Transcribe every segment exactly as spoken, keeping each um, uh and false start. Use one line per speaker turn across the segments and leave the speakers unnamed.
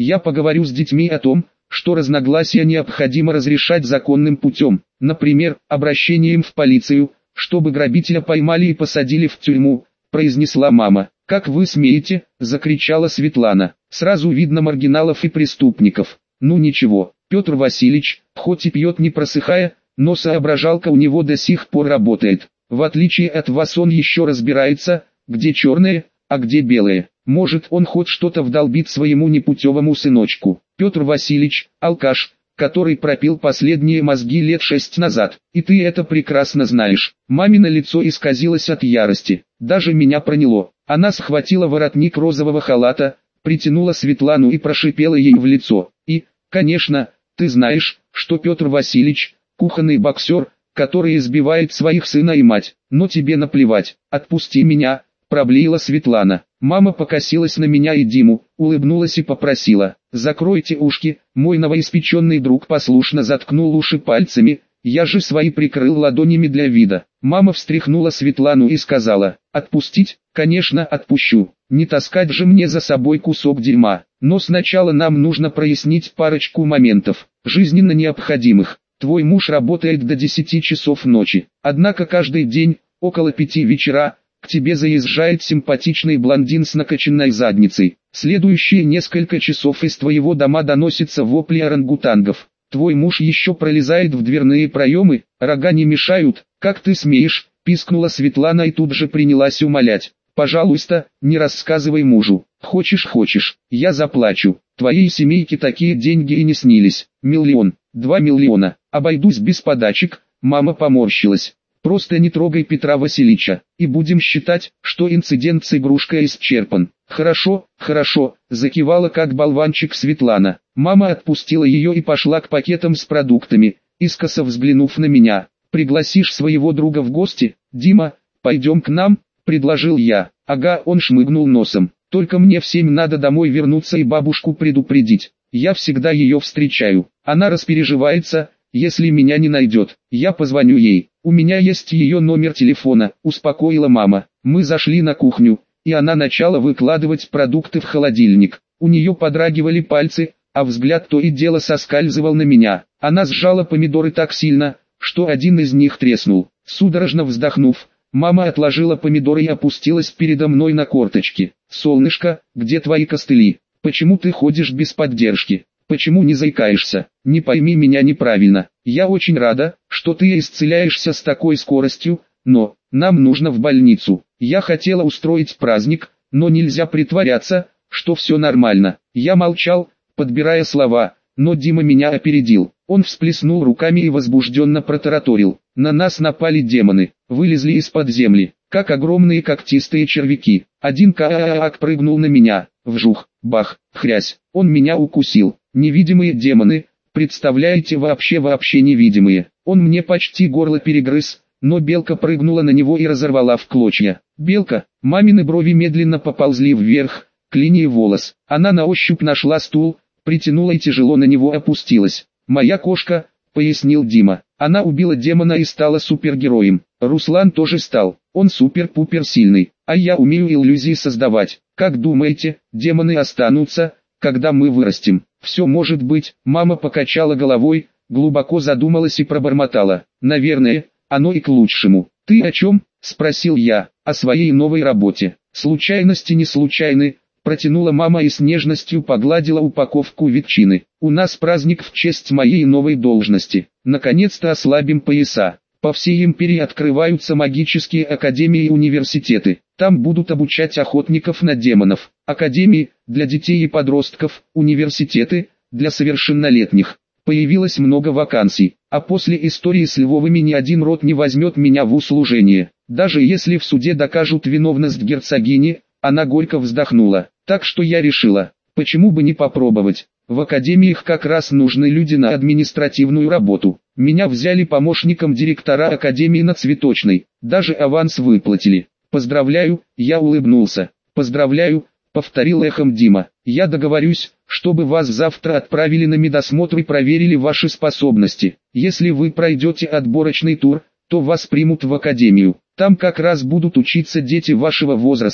Я поговорю с детьми о том, что разногласия необходимо разрешать законным путем, например, обращением в полицию, чтобы грабителя поймали и посадили в тюрьму, произнесла мама. «Как вы смеете?» – закричала Светлана. «Сразу видно маргиналов и преступников». Ну ничего, Петр Васильевич, хоть и пьет не просыхая, но соображалка у него до сих пор работает. В отличие от вас он еще разбирается, где черное, а где белое. Может, он хоть что-то вдолбит своему непутевому сыночку. Петр Васильевич, алкаш, который пропил последние мозги лет шесть назад. И ты это прекрасно знаешь. Мамино лицо исказилось от ярости. Даже меня проняло. Она схватила воротник розового халата, притянула Светлану и прошипела ей в лицо. И, конечно, ты знаешь, что Петр Васильевич, кухонный боксер, который избивает своих сына и мать. Но тебе наплевать. Отпусти меня, проблеяла Светлана. Мама покосилась на меня и Диму, улыбнулась и попросила: «Закройте ушки». Мой новоиспеченный друг послушно заткнул уши пальцами, я же свои прикрыл ладонями для вида. Мама встряхнула Светлану и сказала: «Отпустить? Конечно, отпущу. Не таскать же мне за собой кусок дерьма. Но сначала нам нужно прояснить парочку моментов, жизненно необходимых. Твой муж работает до десяти часов ночи, однако каждый день, около пяти вечера, к тебе заезжает симпатичный блондин с накачанной задницей. Следующие несколько часов из твоего дома доносятся вопли орангутангов. Твой муж еще пролезает в дверные проемы, рога не мешают. Как ты смеешь?» – пискнула Светлана и тут же принялась умолять: «Пожалуйста, не рассказывай мужу. Хочешь, хочешь, я заплачу. Твоей семейке такие деньги и не снились. Миллион, два миллиона. Обойдусь без подачек». Мама поморщилась. «Просто не трогай Петра Васильевича, и будем считать, что инцидент с игрушкой исчерпан». «Хорошо, хорошо», – закивала как болванчик Светлана. Мама отпустила ее и пошла к пакетам с продуктами, искоса взглянув на меня. «Пригласишь своего друга в гости, Дима? Пойдем к нам?» – предложил я. «Ага», – он шмыгнул носом. «Только мне в семь надо домой вернуться и бабушку предупредить. Я всегда ее встречаю. Она распереживается, если меня не найдет. Я позвоню ей. У меня есть ее номер телефона», – успокоила мама. Мы зашли на кухню, и она начала выкладывать продукты в холодильник. У нее подрагивали пальцы, а взгляд то и дело соскальзывал на меня. Она сжала помидоры так сильно, что один из них треснул. Судорожно вздохнув, мама отложила помидоры и опустилась передо мной на корточки. «Солнышко, где твои костыли? Почему ты ходишь без поддержки? Почему не заикаешься? Не пойми меня неправильно. Я очень рада, что ты исцеляешься с такой скоростью, но нам нужно в больницу. Я хотела устроить праздник, но нельзя притворяться, что все нормально». Я молчал, подбирая слова, но Дима меня опередил. Он всплеснул руками и возбужденно протараторил: «На нас напали демоны, вылезли из-под земли, как огромные когтистые червяки. Один каак прыгнул на меня, вжух, бах, хрясь, он меня укусил. Невидимые демоны, представляете, вообще-вообще невидимые. Он мне почти горло перегрыз, но белка прыгнула на него и разорвала в клочья». Белка, мамины брови медленно поползли вверх, к линии волос. Она на ощупь нашла стул, притянула и тяжело на него опустилась. «Моя кошка», — пояснил Дима. «Она убила демона и стала супергероем. Руслан тоже стал. Он супер-пупер сильный, а я умею иллюзии создавать. Как думаете, демоны останутся, когда мы вырастем?» «Все может быть», — мама покачала головой, глубоко задумалась и пробормотала: «Наверное, оно и к лучшему». «Ты о чем?» — спросил я. «О своей новой работе». «Случайности не случайны», — протянула мама и с нежностью погладила упаковку ветчины. «У нас праздник в честь моей новой должности. Наконец-то ослабим пояса. По всей империи открываются магические академии и университеты. Там будут обучать охотников на демонов. Академии для детей и подростков, университеты для совершеннолетних. Появилось много вакансий, а после истории с Львовыми ни один род не возьмет меня в услужение. Даже если в суде докажут виновность герцогини». Она горько вздохнула. «Так что я решила, почему бы не попробовать. В академиях как раз нужны люди на административную работу. Меня взяли помощником директора академии на Цветочной, даже аванс выплатили. Поздравляю», — я улыбнулся. «Поздравляю», — повторил эхом Дима. «Я договорюсь, чтобы вас завтра отправили на медосмотр и проверили ваши способности. Если вы пройдете отборочный тур, то вас примут в академию. Там как раз будут учиться дети вашего возраста,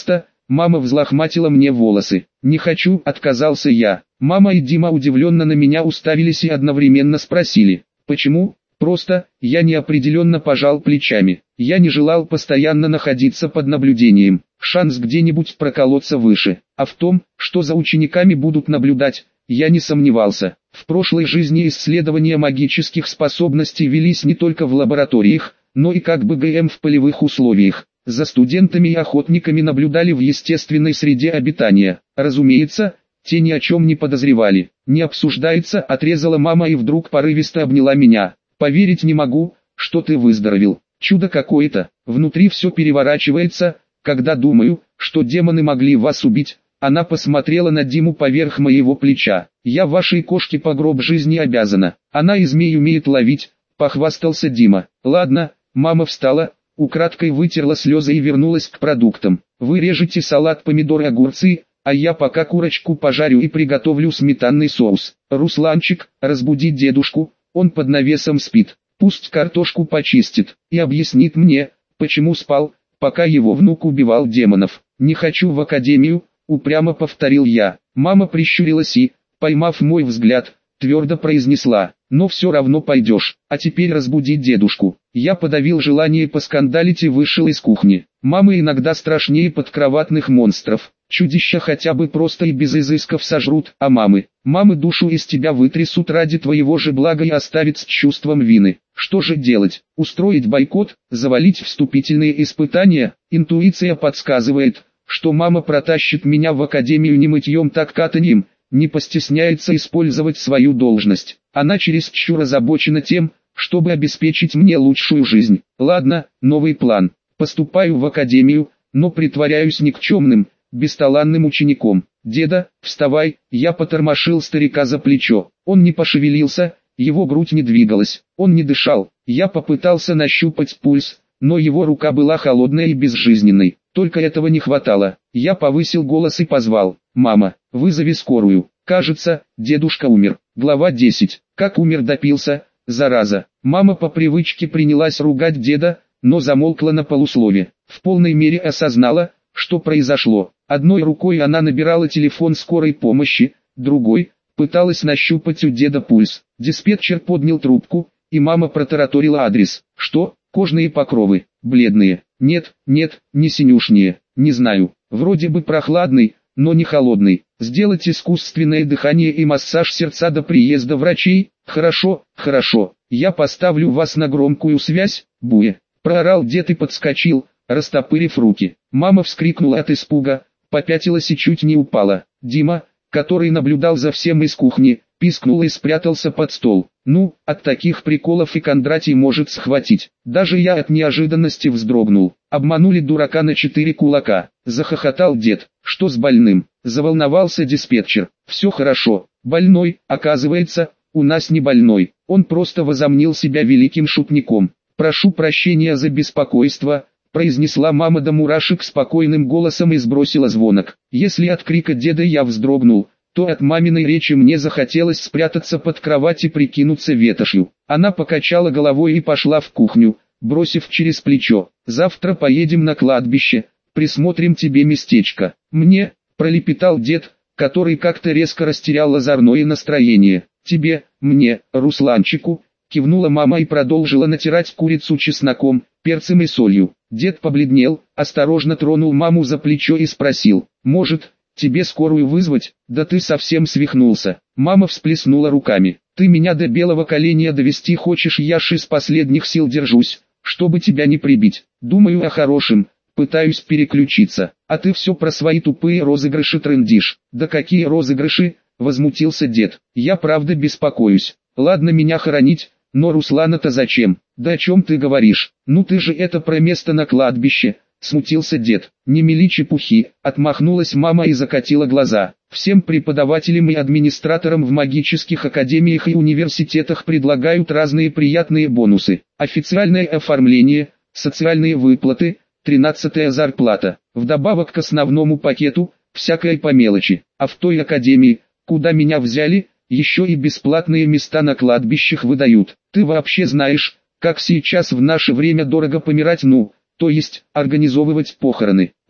Мама взлохматила мне волосы. «Не хочу», — отказался я. Мама и Дима удивленно на меня уставились и одновременно спросили: «Почему?» «Просто», я неопределенно пожал плечами. Я не желал постоянно находиться под наблюдением. Шанс где-нибудь проколоться выше. А в том, что за учениками будут наблюдать, я не сомневался. В прошлой жизни исследования магических способностей велись не только в лабораториях, но и как бы ГМ в полевых условиях. За студентами и охотниками наблюдали в естественной среде обитания. Разумеется, те ни о чем не подозревали. «Не обсуждается», — отрезала мама и вдруг порывисто обняла меня. «Поверить не могу, что ты выздоровел. Чудо какое-то. Внутри все переворачивается, когда думаю, что демоны могли вас убить». Она посмотрела на Диму поверх моего плеча. «Я вашей кошке по гроб жизни обязана. Она и змей умеет ловить», — похвастался Дима. «Ладно». Мама встала, украдкой вытерла слезы и вернулась к продуктам. «Вы режете салат, помидоры, огурцы, а я пока курочку пожарю и приготовлю сметанный соус. Русланчик, разбуди дедушку, он под навесом спит. Пусть картошку почистит и объяснит мне, почему спал, пока его внук убивал демонов. Не хочу в академию», — упрямо повторил я. Мама прищурилась и, поймав мой взгляд, твердо произнесла: «Но все равно пойдешь, а теперь разбуди дедушку». Я подавил желание поскандалить и вышел из кухни. Мамы иногда страшнее подкроватных монстров. Чудища хотя бы просто и без изысков сожрут, а мамы, мамы душу из тебя вытрясут ради твоего же блага и оставят с чувством вины. Что же делать? Устроить бойкот, завалить вступительные испытания? Интуиция подсказывает, что мама протащит меня в академию не мытьем, так катаньем, не постесняется использовать свою должность. Она чересчур озабочена тем, чтобы обеспечить мне лучшую жизнь. Ладно, новый план. Поступаю в академию, но притворяюсь никчемным, бесталанным учеником. «Деда, вставай!» Я потормошил старика за плечо. Он не пошевелился, его грудь не двигалась, он не дышал. Я попытался нащупать пульс, но его рука была холодной и безжизненной. Только этого не хватало. Я повысил голос и позвал: «Мама, вызови скорую. Кажется, дедушка умер». Глава десять. Как умер, допился, зараза. Мама по привычке принялась ругать деда, но замолкла на полуслове. В полной мере осознала, что произошло. Одной рукой она набирала телефон скорой помощи, другой пыталась нащупать у деда пульс. Диспетчер поднял трубку, и мама протараторила адрес. «Что? Кожные покровы, бледные. Нет, нет, не синюшние, не знаю. Вроде бы прохладный, но не холодный. Сделать искусственное дыхание и массаж сердца до приезда врачей? Хорошо, хорошо. Я поставлю вас на громкую связь, буя». Проорал дед и подскочил, растопырив руки. Мама вскрикнула от испуга, попятилась и чуть не упала. Дима, который наблюдал за всем из кухни, пискнул и спрятался под стол. Ну, от таких приколов и Кондратий может схватить. Даже я от неожиданности вздрогнул. Обманули дурака на четыре кулака. Захохотал дед. «Что с больным?» Заволновался диспетчер. «Все хорошо. Больной, оказывается, у нас не больной. Он просто возомнил себя великим шутником. Прошу прощения за беспокойство», произнесла мама до мурашек спокойным голосом и сбросила звонок. Если от крика деда я вздрогнул, то от маминой речи мне захотелось спрятаться под кровать и прикинуться ветошью. Она покачала головой и пошла в кухню, бросив через плечо: «Завтра поедем на кладбище, присмотрим тебе местечко». «Мне?» — пролепетал дед, который как-то резко растерял озорное настроение. «Тебе, мне, Русланчику», — кивнула мама и продолжила натирать курицу чесноком, перцем и солью. Дед побледнел, осторожно тронул маму за плечо и спросил: «Может, тебе скорую вызвать?» «Да ты совсем свихнулся». Мама всплеснула руками. «Ты меня до белого коленя довести хочешь?» «Я ж из последних сил держусь, чтобы тебя не прибить. Думаю о хорошем, пытаюсь переключиться, а ты все про свои тупые розыгрыши трындишь». «Да какие розыгрыши?» — возмутился дед. «Я правда беспокоюсь. Ладно меня хоронить, но Руслана-то зачем?» «Да о чем ты говоришь? Ну ты же это про место на кладбище», — смутился дед. «Не мели чепухи», — отмахнулась мама и закатила глаза. «Всем преподавателям и администраторам в магических академиях и университетах предлагают разные приятные бонусы. Официальное оформление, социальные выплаты, тринадцатая зарплата. Вдобавок к основному пакету, всякое по мелочи. А в той академии, куда меня взяли, еще и бесплатные места на кладбищах выдают. Ты вообще знаешь, как сейчас в наше время дорого помирать, ну, то есть, организовывать похороны?» «О,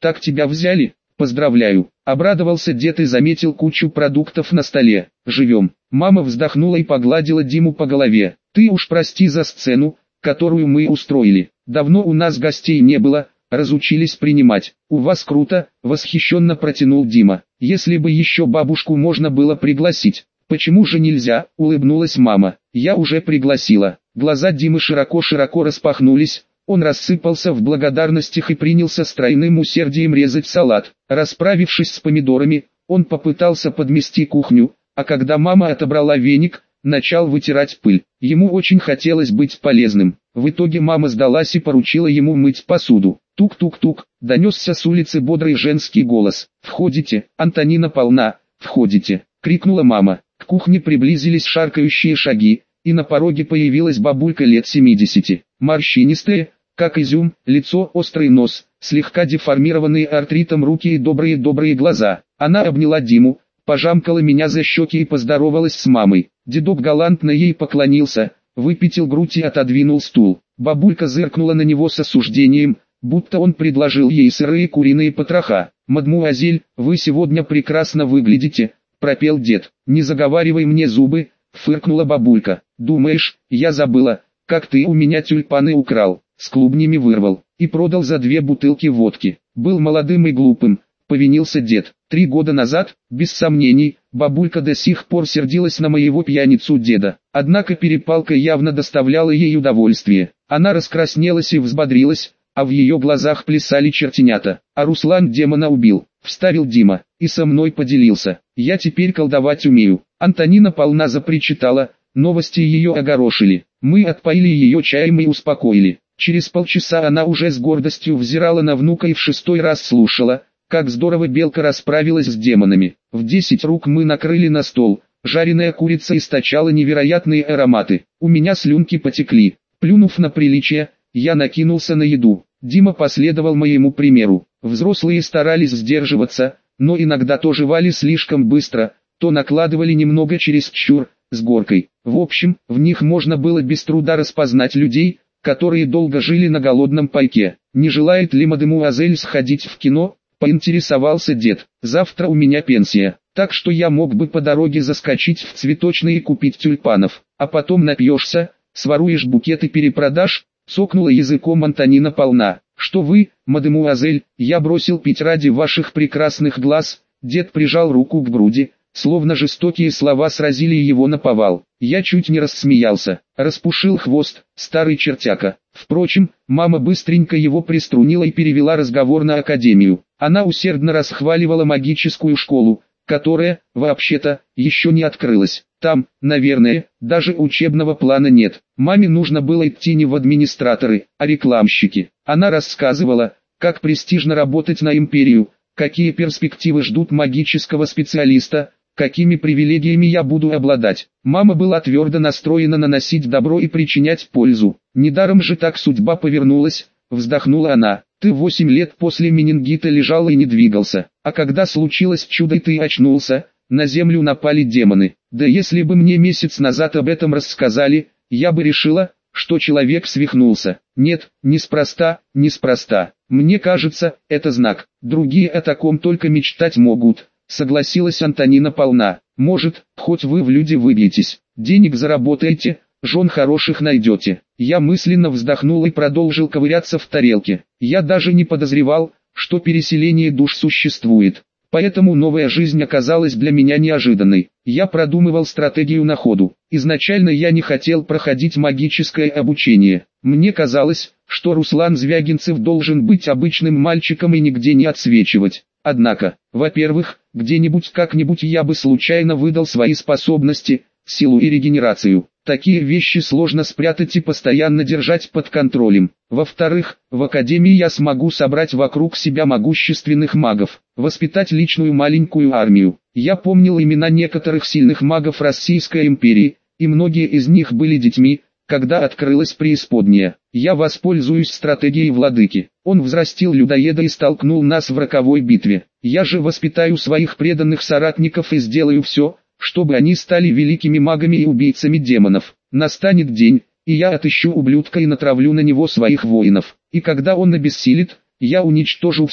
так тебя взяли? Поздравляю. Обрадовался дед и заметил кучу продуктов на столе. Живем. Мама вздохнула и погладила Диму по голове. Ты уж прости за сцену, которую мы устроили. Давно у нас гостей не было, разучились принимать. У вас круто, восхищенно протянул Дима. Если бы еще бабушку можно было пригласить. Почему же нельзя, улыбнулась мама. Я уже пригласила. Глаза Димы широко-широко распахнулись. Он рассыпался в благодарностях и принялся с тройным усердием резать салат. Расправившись с помидорами, он попытался подмести кухню, а когда мама отобрала веник, начал вытирать пыль. Ему очень хотелось быть полезным. В итоге мама сдалась и поручила ему мыть посуду. Тук-тук-тук, донесся с улицы бодрый женский голос. «Входите, Антонина Павловна, входите!» — крикнула мама. К кухне приблизились шаркающие шаги, и на пороге появилась бабулька лет семидесяти. Морщинистая, как изюм, лицо, острый нос, слегка деформированные артритом руки и добрые-добрые глаза. Она обняла Диму, пожамкала меня за щеки и поздоровалась с мамой. Дедок галантно ей поклонился, выпятил грудь и отодвинул стул. Бабулька зыркнула на него с осуждением, будто он предложил ей сырые куриные потроха. «Мадмуазель, вы сегодня прекрасно выглядите», — пропел дед. «Не заговаривай мне зубы», — фыркнула бабулька. «Думаешь, я забыла, как ты у меня тюльпаны украл, с клубнями вырвал и продал за две бутылки водки? Был молодым и глупым», — повинился дед. Три года назад, без сомнений, бабулька до сих пор сердилась на моего пьяницу деда. Однако перепалка явно доставляла ей удовольствие. Она раскраснелась и взбодрилась, а в ее глазах плясали чертенята. «А Руслан демона убил», — вставил Дима, — «и со мной поделился. Я теперь колдовать умею». Антонина Павловна запричитала, новости ее огорошили. Мы отпоили ее чаем и успокоили. Через полчаса она уже с гордостью взирала на внука и в шестой раз слушала, как здорово белка расправилась с демонами. В десять рук мы накрыли на стол. Жареная курица источала невероятные ароматы. У меня слюнки потекли. Плюнув на приличие, я накинулся на еду. Дима последовал моему примеру. Взрослые старались сдерживаться, но иногда то жевали слишком быстро, то накладывали немного чересчур, с горкой. В общем, в них можно было без труда распознать людей, которые долго жили на голодном пайке. «Не желает ли мадемуазель сходить в кино?» — поинтересовался дед. «Завтра у меня пенсия, так что я мог бы по дороге заскочить в цветочный и купить тюльпанов, а потом напьешься, своруешь букет и перепродашь», — цокнула языком Антонина Павловна. «Что вы, мадемуазель, я бросил пить ради ваших прекрасных глаз». Дед прижал руку к груди, словно жестокие слова сразили его наповал. Я чуть не рассмеялся, распушил хвост, старый чертяка. Впрочем, мама быстренько его приструнила и перевела разговор на академию. Она усердно расхваливала магическую школу, которая, вообще-то, еще не открылась. Там, наверное, даже учебного плана нет. Маме нужно было идти не в администраторы, а рекламщики. Она рассказывала, как престижно работать на империю, какие перспективы ждут магического специалиста, какими привилегиями я буду обладать. Мама была твердо настроена наносить добро и причинять пользу. Недаром же так судьба повернулась, вздохнула она. Ты восемь лет после менингита лежал и не двигался, а когда случилось чудо и ты очнулся, на землю напали демоны. Да если бы мне месяц назад об этом рассказали, я бы решила, что человек свихнулся. Нет, неспроста, неспроста. Мне кажется, это знак. Другие о таком только мечтать могут, согласилась Антонина Павловна. Может, хоть вы в люди выбьетесь, денег заработаете, жен хороших найдете. Я мысленно вздохнул и продолжил ковыряться в тарелке. Я даже не подозревал, что переселение душ существует. Поэтому новая жизнь оказалась для меня неожиданной. Я продумывал стратегию на ходу. Изначально я не хотел проходить магическое обучение. Мне казалось, что Руслан Звягинцев должен быть обычным мальчиком и нигде не отсвечивать. Однако, во-первых, где-нибудь как-нибудь я бы случайно выдал свои способности, силу и регенерацию. Такие вещи сложно спрятать и постоянно держать под контролем. Во-вторых, в академии я смогу собрать вокруг себя могущественных магов, воспитать личную маленькую армию. Я помнил имена некоторых сильных магов Российской империи, и многие из них были детьми, когда открылась преисподняя. Я воспользуюсь стратегией владыки. Он взрастил людоеда и столкнул нас в роковой битве. Я же воспитаю своих преданных соратников и сделаю все, чтобы они стали великими магами и убийцами демонов. Настанет день, и я отыщу ублюдка и натравлю на него своих воинов. И когда он обессилит, я уничтожу все,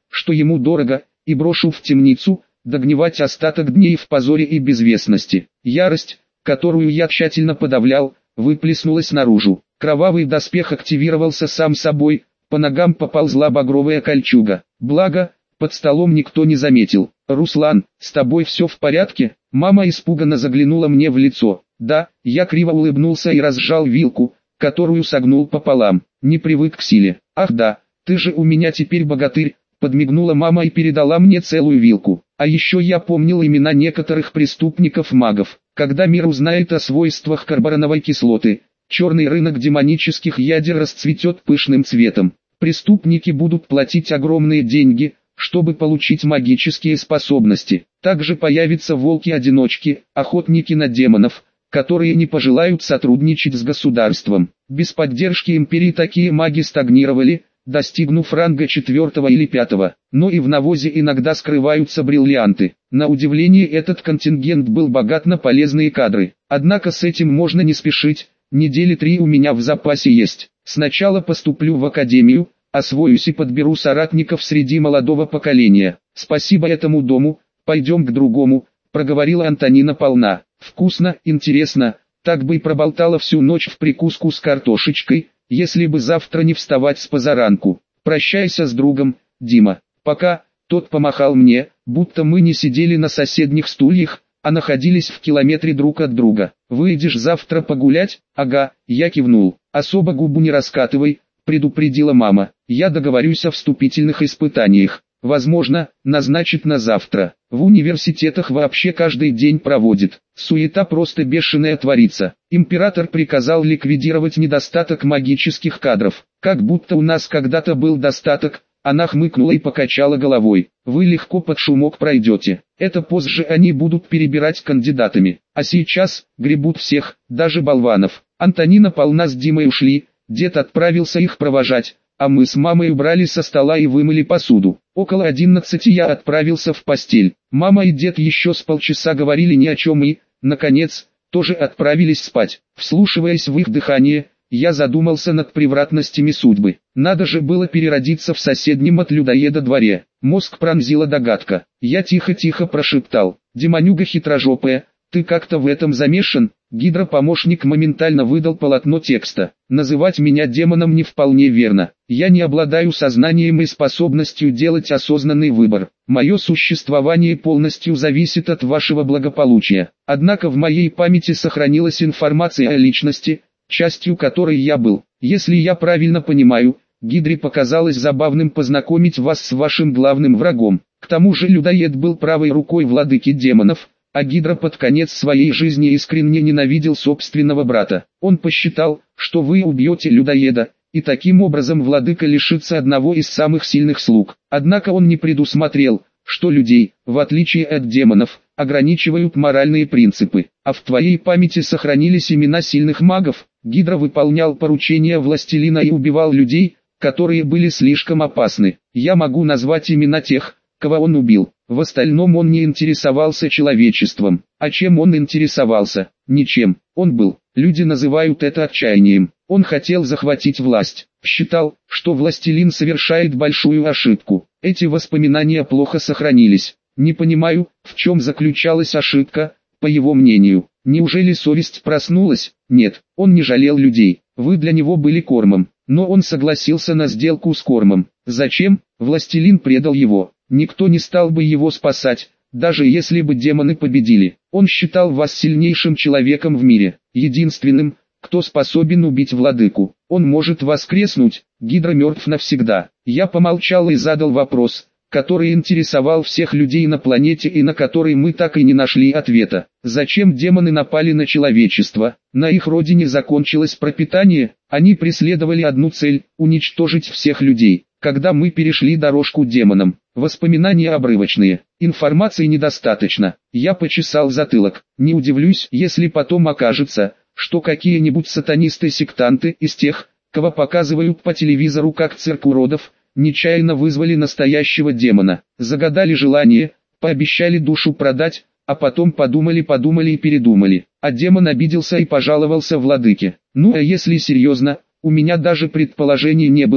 что ему дорого, и брошу в темницу, догнивать остаток дней в позоре и безвестности. Ярость, которую я тщательно подавлял, выплеснулась наружу. Кровавый доспех активировался сам собой, по ногам поползла багровая кольчуга. Благо, под столом никто не заметил. «Руслан, с тобой все в порядке?» Мама испуганно заглянула мне в лицо. «Да», я криво улыбнулся и разжал вилку, которую согнул пополам. Не привык к силе. «Ах да, ты же у меня теперь богатырь», подмигнула мама и передала мне целую вилку. А еще я помнил имена некоторых преступников-магов. Когда мир узнает о свойствах карбоновой кислоты, черный рынок демонических ядер расцветет пышным цветом. Преступники будут платить огромные деньги, чтобы получить магические способности. Также появятся волки-одиночки, охотники на демонов, которые не пожелают сотрудничать с государством. Без поддержки империи такие маги стагнировали, достигнув ранга четвертого или пятого. Но и в навозе иногда скрываются бриллианты. На удивление, этот контингент был богат на полезные кадры. Однако с этим можно не спешить, недели три у меня в запасе есть. Сначала поступлю в академию, освоюсь и подберу соратников среди молодого поколения. Спасибо этому дому, пойдем к другому, проговорила Антонина Павловна. Вкусно, интересно, так бы и проболтала всю ночь в прикуску с картошечкой, если бы завтра не вставать с позаранку. Прощайся с другом, Дима. Пока. Тот помахал мне, будто мы не сидели на соседних стульях, а находились в километре друг от друга. Выйдешь завтра погулять? Ага, я кивнул. Особо губу не раскатывай, предупредила мама. Я договорюсь о вступительных испытаниях. Возможно, назначит на завтра. В университетах вообще каждый день проводит. Суета просто бешеная творится. Император приказал ликвидировать недостаток магических кадров. Как будто у нас когда-то был достаток. Она хмыкнула и покачала головой. Вы легко под шумок пройдете. Это позже они будут перебирать кандидатами. А сейчас, гребут всех, даже болванов. Антонина Павловна с Димой ушли. Дед отправился их провожать, а мы с мамой убрали со стола и вымыли посуду. Около одиннадцати я отправился в постель. Мама и дед еще с полчаса говорили ни о чем и, наконец, тоже отправились спать. Вслушиваясь в их дыхание, я задумался над превратностями судьбы. Надо же было переродиться в соседнем от людоеда дворе. Мозг пронзила догадка. Я тихо-тихо прошептал: «Демонюга хитрожопая, ты как-то в этом замешан?» Гидропомощник моментально выдал полотно текста. Называть меня демоном не вполне верно. Я не обладаю сознанием и способностью делать осознанный выбор. Мое существование полностью зависит от вашего благополучия. Однако в моей памяти сохранилась информация о личности, частью которой я был. Если я правильно понимаю, Гидре показалось забавным познакомить вас с вашим главным врагом. К тому же людоед был правой рукой владыки демонов, а Гидра под конец своей жизни искренне ненавидел собственного брата. Он посчитал, что вы убьете людоеда, и таким образом владыка лишится одного из самых сильных слуг. Однако он не предусмотрел, что людей, в отличие от демонов, ограничивают моральные принципы. А в твоей памяти сохранились имена сильных магов. Гидра выполнял поручения властелина и убивал людей, которые были слишком опасны. Я могу назвать имена тех, кого он убил. В остальном он не интересовался человечеством. А чем он интересовался? Ничем. Он был. Люди называют это отчаянием. Он хотел захватить власть. Считал, что властелин совершает большую ошибку. Эти воспоминания плохо сохранились. Не понимаю, в чем заключалась ошибка, по его мнению. Неужели совесть проснулась? Нет, он не жалел людей. Вы для него были кормом. Но он согласился на сделку с кормом. Зачем? Властелин предал его. Никто не стал бы его спасать, даже если бы демоны победили. Он считал вас сильнейшим человеком в мире, единственным, кто способен убить владыку. Он может воскреснуть. Гидра мертв навсегда. Я помолчал и задал вопрос, который интересовал всех людей на планете и на который мы так и не нашли ответа. Зачем демоны напали на человечество? На их родине закончилось пропитание, они преследовали одну цель – уничтожить всех людей. Когда мы перешли дорожку демонам, воспоминания обрывочные, информации недостаточно. Я почесал затылок. Не удивлюсь, если потом окажется, что какие-нибудь сатанисты-сектанты из тех, кого показывают по телевизору как цирк уродов, нечаянно вызвали настоящего демона, загадали желание, пообещали душу продать, а потом подумали-подумали и передумали. А демон обиделся и пожаловался владыке. Ну а если серьезно, у меня даже предположений не было,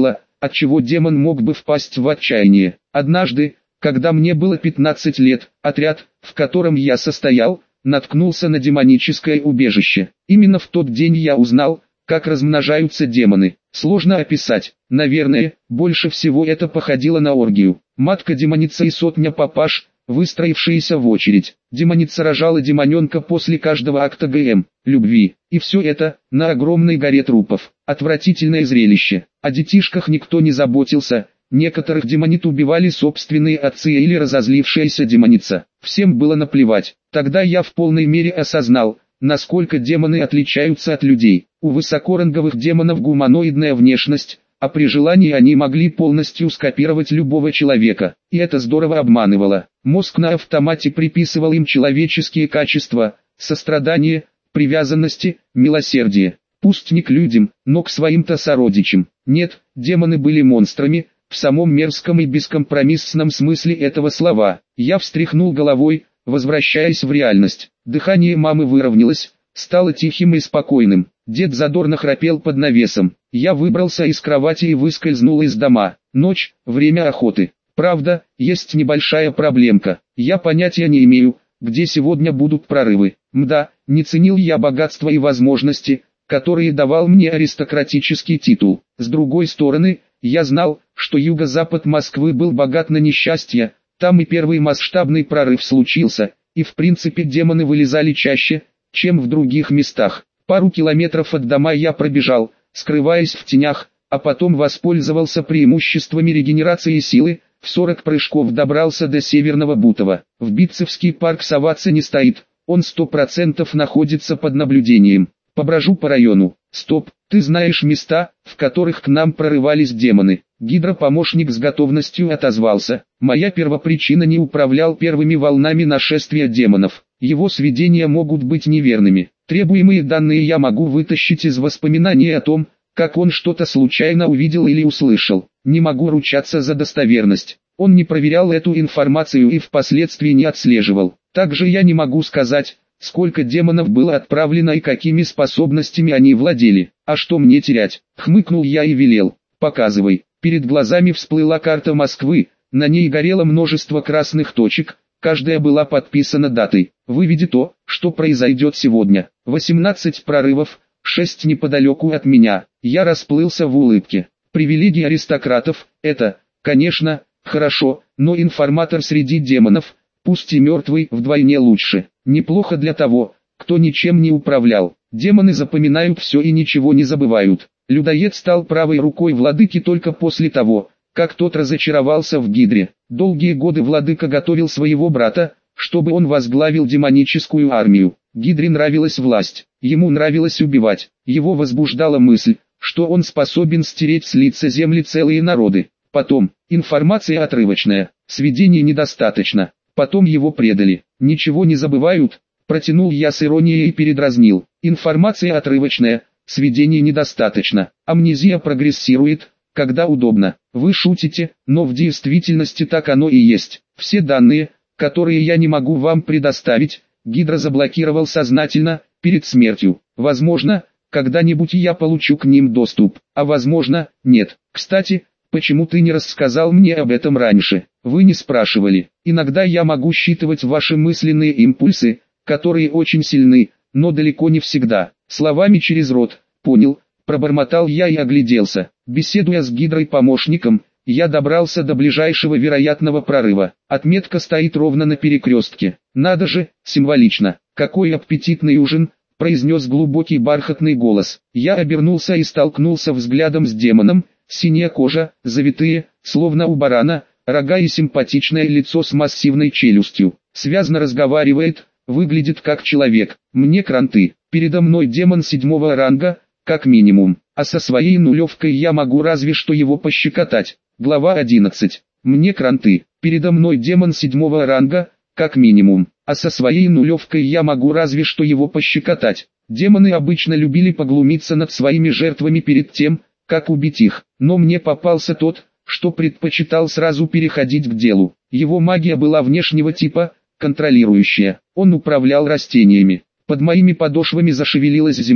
отчего демон мог бы впасть в отчаяние. Однажды, когда мне было пятнадцать лет, отряд, в котором я состоял, наткнулся на демоническое убежище. Именно в тот день я узнал, как размножаются демоны. Сложно описать. Наверное, больше всего это походило на оргию. Матка-демоница и сотня папаш, выстроившиеся в очередь. Демоница рожала демоненка после каждого акта ГМ, любви. И все это, на огромной горе трупов. Отвратительное зрелище. О детишках никто не заботился. Некоторых демонит убивали собственные отцы или разозлившаяся демоница. Всем было наплевать. Тогда я в полной мере осознал, насколько демоны отличаются от людей. У высокоранговых демонов гуманоидная внешность, а при желании они могли полностью скопировать любого человека. И это здорово обманывало. Мозг на автомате приписывал им человеческие качества, сострадание, привязанности, милосердие. Пусть не к людям, но к своим-то сородичам. Нет, демоны были монстрами, в самом мерзком и бескомпромиссном смысле этого слова. Я встряхнул головой, возвращаясь в реальность. Дыхание мамы выровнялось, стало тихим и спокойным. Дед задорно храпел под навесом. Я выбрался из кровати и выскользнул из дома. Ночь, время охоты. Правда, есть небольшая проблемка. Я понятия не имею, где сегодня будут прорывы. Мда, не ценил я богатства и возможности, которые давал мне аристократический титул. С другой стороны, я знал, что юго-запад Москвы был богат на несчастья, там и первый масштабный прорыв случился, и в принципе демоны вылезали чаще, чем в других местах. Пару километров от дома я пробежал, скрываясь в тенях, а потом воспользовался преимуществами регенерации силы, в сорок прыжков добрался до Северного Бутова. В Битцевский парк соваться не стоит, он сто процентов находится под наблюдением. Поброжу по району. Стоп, ты знаешь места, в которых к нам прорывались демоны. Гидропомощник с готовностью отозвался. Моя первопричина: не управлял первыми волнами нашествия демонов. Его сведения могут быть неверными. Требуемые данные я могу вытащить из воспоминаний о том, как он что-то случайно увидел или услышал. Не могу ручаться за достоверность. Он не проверял эту информацию и впоследствии не отслеживал. Также я не могу сказать, сколько демонов было отправлено и какими способностями они владели. А что мне терять? Хмыкнул я и велел: показывай. Перед глазами всплыла карта Москвы, на ней горело множество красных точек, каждая была подписана датой. Выведи то, что произойдет сегодня. восемнадцать прорывов, шесть неподалеку от меня. Я расплылся в улыбке. Привилегии аристократов – это, конечно, хорошо, но информатор среди демонов, пусть и мертвый, вдвойне лучше. Неплохо для того, кто ничем не управлял. Демоны запоминают все и ничего не забывают. Людоед стал правой рукой владыки только после того, как тот разочаровался в Гидре. Долгие годы владыка готовил своего брата, чтобы он возглавил демоническую армию. Гидре нравилась власть, ему нравилось убивать. Его возбуждала мысль, что он способен стереть с лица земли целые народы. Потом, информация отрывочная, сведений недостаточно. Потом его предали. Ничего не забывают, протянул я с иронией и передразнил. Информация отрывочная, сведений недостаточно. Амнезия прогрессирует, когда удобно. Вы шутите, но в действительности так оно и есть. Все данные, которые я не могу вам предоставить, Гидра заблокировал сознательно, перед смертью. Возможно, когда-нибудь я получу к ним доступ, а возможно, нет. Кстати, почему ты не рассказал мне об этом раньше? Вы не спрашивали. Иногда я могу считывать ваши мысленные импульсы, которые очень сильны, но далеко не всегда. Словами через рот. Понял, пробормотал я и огляделся. Беседуя с Гидрой-помощником, я добрался до ближайшего вероятного прорыва. Отметка стоит ровно на перекрестке. Надо же, символично. Какой аппетитный ужин, произнес глубокий бархатный голос. Я обернулся и столкнулся взглядом с демоном. Синяя кожа, завитые, словно у барана, рога и симпатичное лицо с массивной челюстью. Связно разговаривает, выглядит как человек. Мне кранты. Передо мной демон седьмого ранга, как минимум. А со своей нулевкой я могу разве что его пощекотать. Глава одиннадцать. Мне кранты. Передо мной демон седьмого ранга, как минимум. А со своей нулевкой я могу разве что его пощекотать. Демоны обычно любили поглумиться над своими жертвами перед тем, как убить их. Но мне попался тот, что предпочитал сразу переходить к делу. Его магия была внешнего типа, контролирующая. Он управлял растениями. Под моими подошвами зашевелилась земля,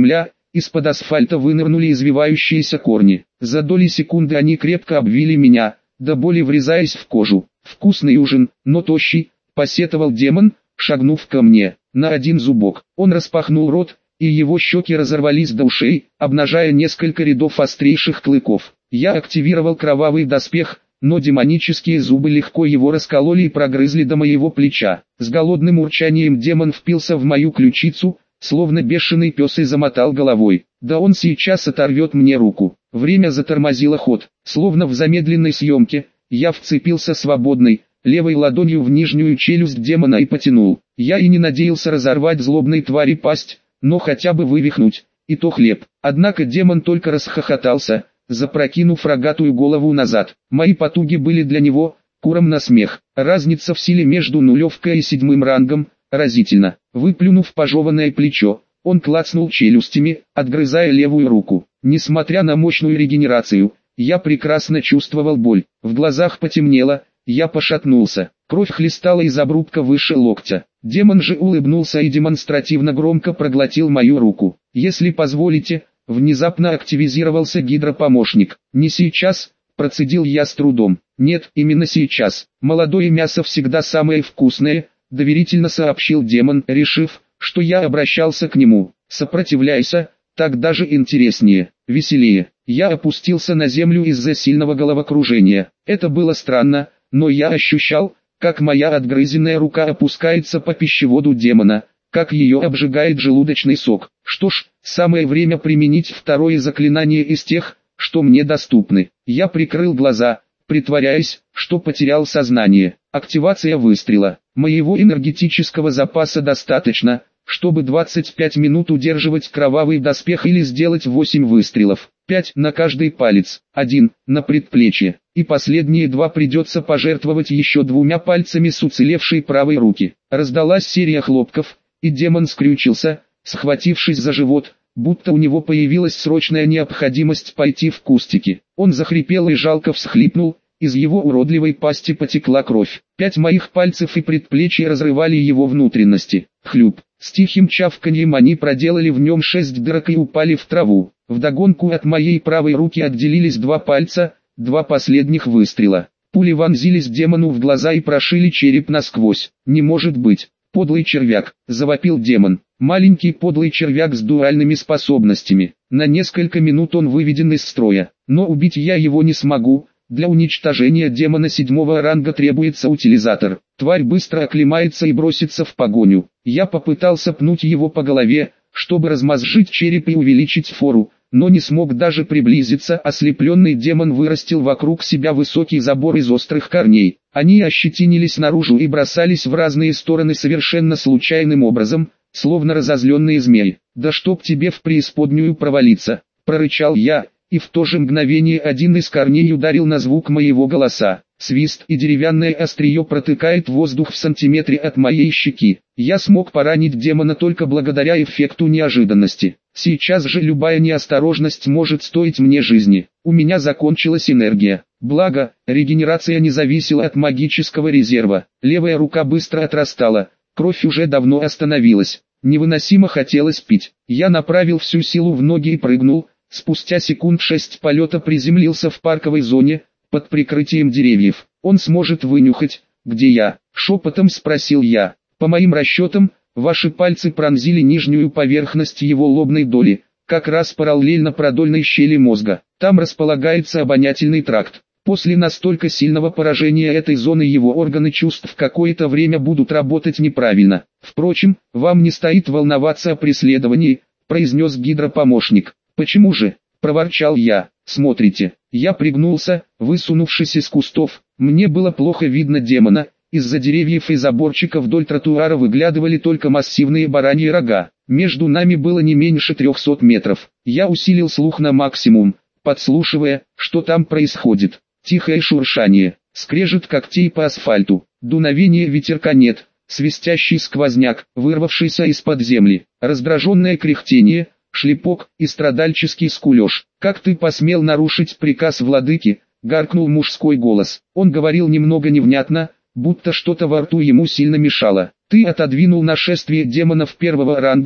из-под асфальта вынырнули извивающиеся корни. За доли секунды они крепко обвили меня, до боли врезаясь в кожу. «Вкусный ужин, но тощий», — посетовал демон, шагнув ко мне. На один зубок. Он распахнул рот, и его щеки разорвались до ушей, обнажая несколько рядов острейших клыков. Я активировал кровавый доспех, но демонические зубы легко его раскололи и прогрызли до моего плеча. С голодным урчанием демон впился в мою ключицу, словно бешеный пес, и замотал головой. Да он сейчас оторвет мне руку. Время затормозило ход. Словно в замедленной съемке, я вцепился свободной, левой ладонью в нижнюю челюсть демона и потянул. Я и не надеялся разорвать злобной твари пасть, но хотя бы вывихнуть, и то хлеб. Однако демон только расхохотался, запрокинув рогатую голову назад. Мои потуги были для него куром на смех. Разница в силе между нулевкой и седьмым рангом разительна. Выплюнув пожеванное плечо, он клацнул челюстями, отгрызая левую руку. Несмотря на мощную регенерацию, я прекрасно чувствовал боль. В глазах потемнело, я пошатнулся. Кровь хлестала из обрубка выше локтя. Демон же улыбнулся и демонстративно громко проглотил мою руку. «Если позволите», внезапно активизировался гидропомощник. «Не сейчас», процедил я с трудом. «Нет, именно сейчас. Молодое мясо всегда самое вкусное», доверительно сообщил демон, решив, что я обращался к нему. «Сопротивляйся, так даже интереснее, веселее». Я опустился на землю из-за сильного головокружения. Это было странно, но я ощущал, как моя отгрызенная рука опускается по пищеводу демона, как ее обжигает желудочный сок. Что ж, самое время применить второе заклинание из тех, что мне доступны. Я прикрыл глаза, притворяясь, что потерял сознание. Активация выстрела. Моего энергетического запаса достаточно, чтобы двадцать пять минут удерживать кровавый доспех или сделать восемь выстрелов. пять на каждый палец, один на предплечье, и последние два придется пожертвовать еще двумя пальцами с уцелевшей правой руки. Раздалась серия хлопков, и демон скрючился, схватившись за живот, будто у него появилась срочная необходимость пойти в кустики. Он захрипел и жалко всхлипнул, из его уродливой пасти потекла кровь. Пять моих пальцев и предплечья разрывали его внутренности. Хлюп. С тихим чавканьем они проделали в нем шесть дырок и упали в траву. Вдогонку от моей правой руки отделились два пальца, два последних выстрела. Пули вонзились демону в глаза и прошили череп насквозь. «Не может быть! Подлый червяк!» – завопил демон. Маленький подлый червяк с дуальными способностями. На несколько минут он выведен из строя. Но убить я его не смогу. Для уничтожения демона седьмого ранга требуется утилизатор. Тварь быстро оклемается и бросится в погоню. Я попытался пнуть его по голове, чтобы размозжить череп и увеличить фору, но не смог даже приблизиться. Ослепленный демон вырастил вокруг себя высокий забор из острых корней. Они ощетинились наружу и бросались в разные стороны совершенно случайным образом, словно разозленные змеи. «Да чтоб тебе в преисподнюю провалиться!» – прорычал я. И в то же мгновение один из корней ударил на звук моего голоса. Свист, и деревянное острие протыкает воздух в сантиметре от моей щеки. Я смог поранить демона только благодаря эффекту неожиданности. Сейчас же любая неосторожность может стоить мне жизни. У меня закончилась энергия. Благо, регенерация не зависела от магического резерва. Левая рука быстро отрастала. Кровь уже давно остановилась. Невыносимо хотелось пить. Я направил всю силу в ноги и прыгнул. Спустя секунд шесть полета приземлился в парковой зоне, под прикрытием деревьев. «Он сможет вынюхать, где я?» — шепотом спросил я. «По моим расчетам, ваши пальцы пронзили нижнюю поверхность его лобной доли, как раз параллельно продольной щели мозга. Там располагается обонятельный тракт. После настолько сильного поражения этой зоны его органы чувств какое-то время будут работать неправильно. Впрочем, вам не стоит волноваться о преследовании», — произнес гидропомощник. «Почему же?» – проворчал я. «Смотрите». Я пригнулся, высунувшись из кустов. Мне было плохо видно демона. Из-за деревьев и заборчика вдоль тротуара выглядывали только массивные бараньи рога. Между нами было не меньше трехсот метров. Я усилил слух на максимум, подслушивая, что там происходит. Тихое шуршание, скрежет когтей по асфальту, дуновения ветерка нет, свистящий сквозняк, вырвавшийся из-под земли, раздраженное кряхтение – шлепок и страдальческий скулеж. «Как ты посмел нарушить приказ владыки?» — гаркнул мужской голос. Он говорил немного невнятно, будто что-то во рту ему сильно мешало. «Ты отодвинул нашествие демонов первого ранга,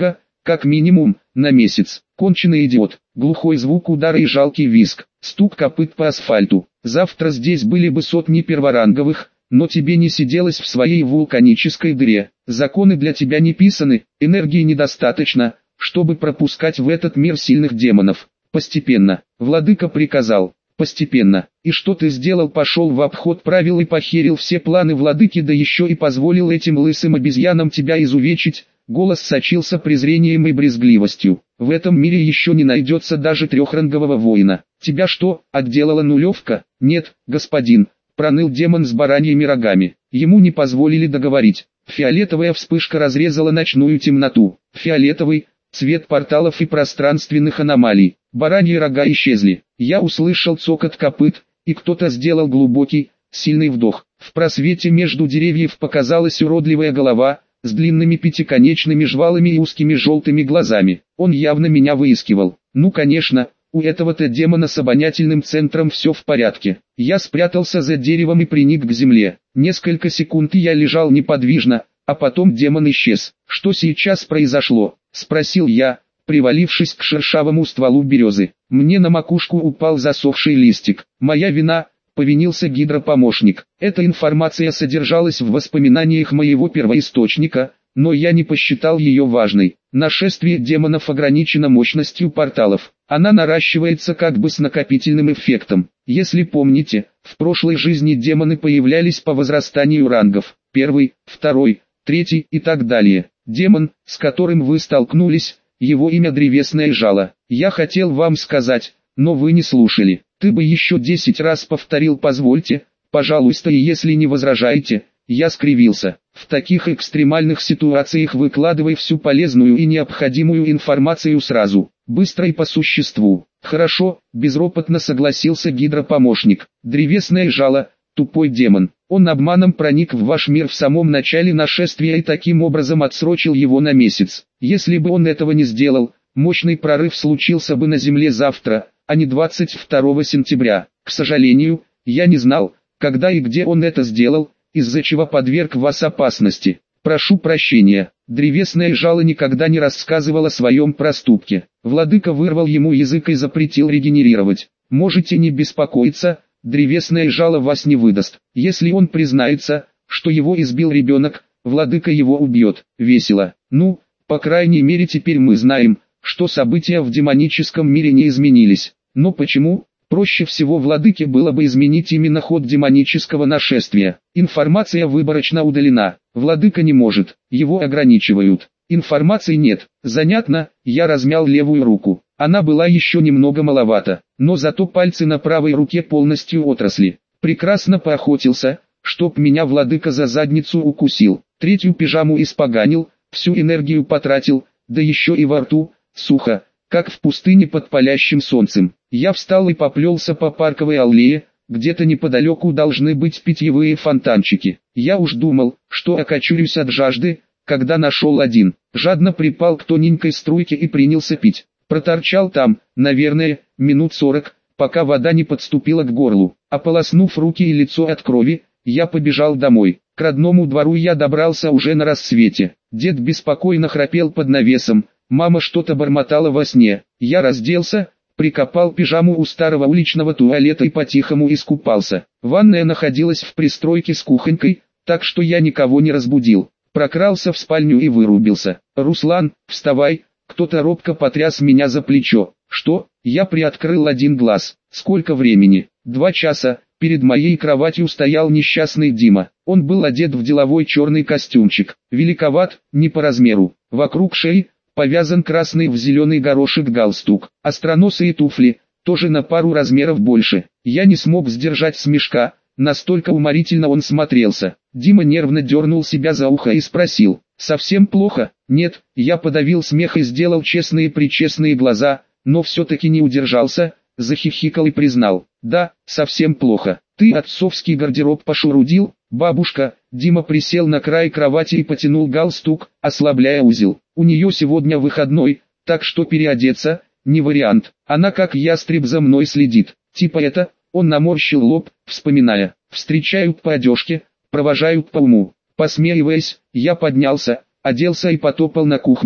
как минимум, на месяц. Конченый идиот. Глухой звук удара и жалкий визг. Стук копыт по асфальту. Завтра здесь были бы сотни перворанговых, но тебе не сиделось в своей вулканической дыре. Законы для тебя не писаны, энергии недостаточно, чтобы пропускать в этот мир сильных демонов. Постепенно. Владыка приказал. Постепенно. И что ты сделал? Пошел в обход правил и похерил все планы владыки, да еще и позволил этим лысым обезьянам тебя изувечить. Голос сочился презрением и брезгливостью. В этом мире еще не найдется даже трехрангового воина. Тебя что, отделала нулевка? Нет, господин, проныл демон с бараньими рогами. Ему не позволили договорить. Фиолетовая вспышка разрезала ночную темноту. Фиолетовый цвет порталов и пространственных аномалий. Бараньи рога исчезли. Я услышал цокот копыт, и кто-то сделал глубокий, сильный вдох. В просвете между деревьев показалась уродливая голова, с длинными пятиконечными жвалами и узкими желтыми глазами. Он явно меня выискивал. Ну конечно, у этого-то демона с обонятельным центром все в порядке. Я спрятался за деревом и приник к земле. Несколько секунд я лежал неподвижно, а потом демон исчез. Что сейчас произошло? Спросил я, привалившись к шершавому стволу березы. Мне на макушку упал засохший листик. Моя вина, повинился гидропомощник. Эта информация содержалась в воспоминаниях моего первоисточника, но я не посчитал ее важной. Нашествие демонов ограничено мощностью порталов. Она наращивается как бы с накопительным эффектом. Если помните, в прошлой жизни демоны появлялись по возрастанию рангов. Первый, второй, третий и так далее. Демон, с которым вы столкнулись, его имя Древесное Жало. Я хотел вам сказать, но вы не слушали. Ты бы еще десять раз повторил «позвольте», «пожалуйста» и если не возражаете. Я скривился. В таких экстремальных ситуациях выкладывай всю полезную и необходимую информацию сразу, быстро и по существу. Хорошо, безропотно согласился гидропомощник. Древесное Жало, тупой демон. Он обманом проник в ваш мир в самом начале нашествия и таким образом отсрочил его на месяц. Если бы он этого не сделал, мощный прорыв случился бы на Земле завтра, а не двадцать второго сентября. К сожалению, я не знал, когда и где он это сделал, из-за чего подверг вас опасности. Прошу прощения. Древесное Жало никогда не рассказывал о своем проступке. Владыка вырвал ему язык и запретил регенерировать. Можете не беспокоиться, Древесное Жало вас не выдаст. Если он признается, что его избил ребенок, владыка его убьет. Весело. Ну, по крайней мере теперь мы знаем, что события в демоническом мире не изменились. Но почему? Проще всего владыке было бы изменить именно ход демонического нашествия. Информация выборочно удалена. Владыка не может, его ограничивают. Информации нет. Занятно, я размял левую руку. Она была еще немного маловата, но зато пальцы на правой руке полностью отросли. Прекрасно поохотился, чтоб меня владыка за задницу укусил. Третью пижаму испоганил, всю энергию потратил, да еще и во рту, сухо, как в пустыне под палящим солнцем. Я встал и поплелся по парковой аллее, где-то неподалеку должны быть питьевые фонтанчики. Я уж думал, что окочурюсь от жажды, когда нашел один. Жадно припал к тоненькой струйке и принялся пить. Проторчал там, наверное, минут сорок, пока вода не подступила к горлу. Ополоснув руки и лицо от крови, я побежал домой. К родному двору я добрался уже на рассвете. Дед беспокойно храпел под навесом, мама что-то бормотала во сне. Я разделся, прикопал пижаму у старого уличного туалета и по-тихому искупался. Ванная находилась в пристройке с кухонькой, так что я никого не разбудил. Прокрался в спальню и вырубился. «Руслан, вставай!» Кто-то робко потряс меня за плечо. «Что?» Я приоткрыл один глаз. «Сколько времени?» «Два часа». Перед моей кроватью стоял несчастный Дима. Он был одет в деловой черный костюмчик. Великоват, не по размеру. Вокруг шеи повязан красный в зеленый горошек галстук. Остроносые туфли, тоже на пару размеров больше. Я не смог сдержать смешка, настолько уморительно он смотрелся. Дима нервно дернул себя за ухо и спросил: «Совсем плохо?» «Нет», я подавил смех и сделал честные-пречестные глаза, но все-таки не удержался, захихикал и признал: «Да, совсем плохо. Ты отцовский гардероб пошурудил, бабушка?» Дима присел на край кровати и потянул галстук, ослабляя узел. «У нее сегодня выходной, так что переодеться не вариант. Она как ястреб за мной следит. Типа это». Он наморщил лоб, вспоминая. «Встречают по одежке, провожают по уму». Посмеиваясь, я поднялся, оделся и потопал на кухню,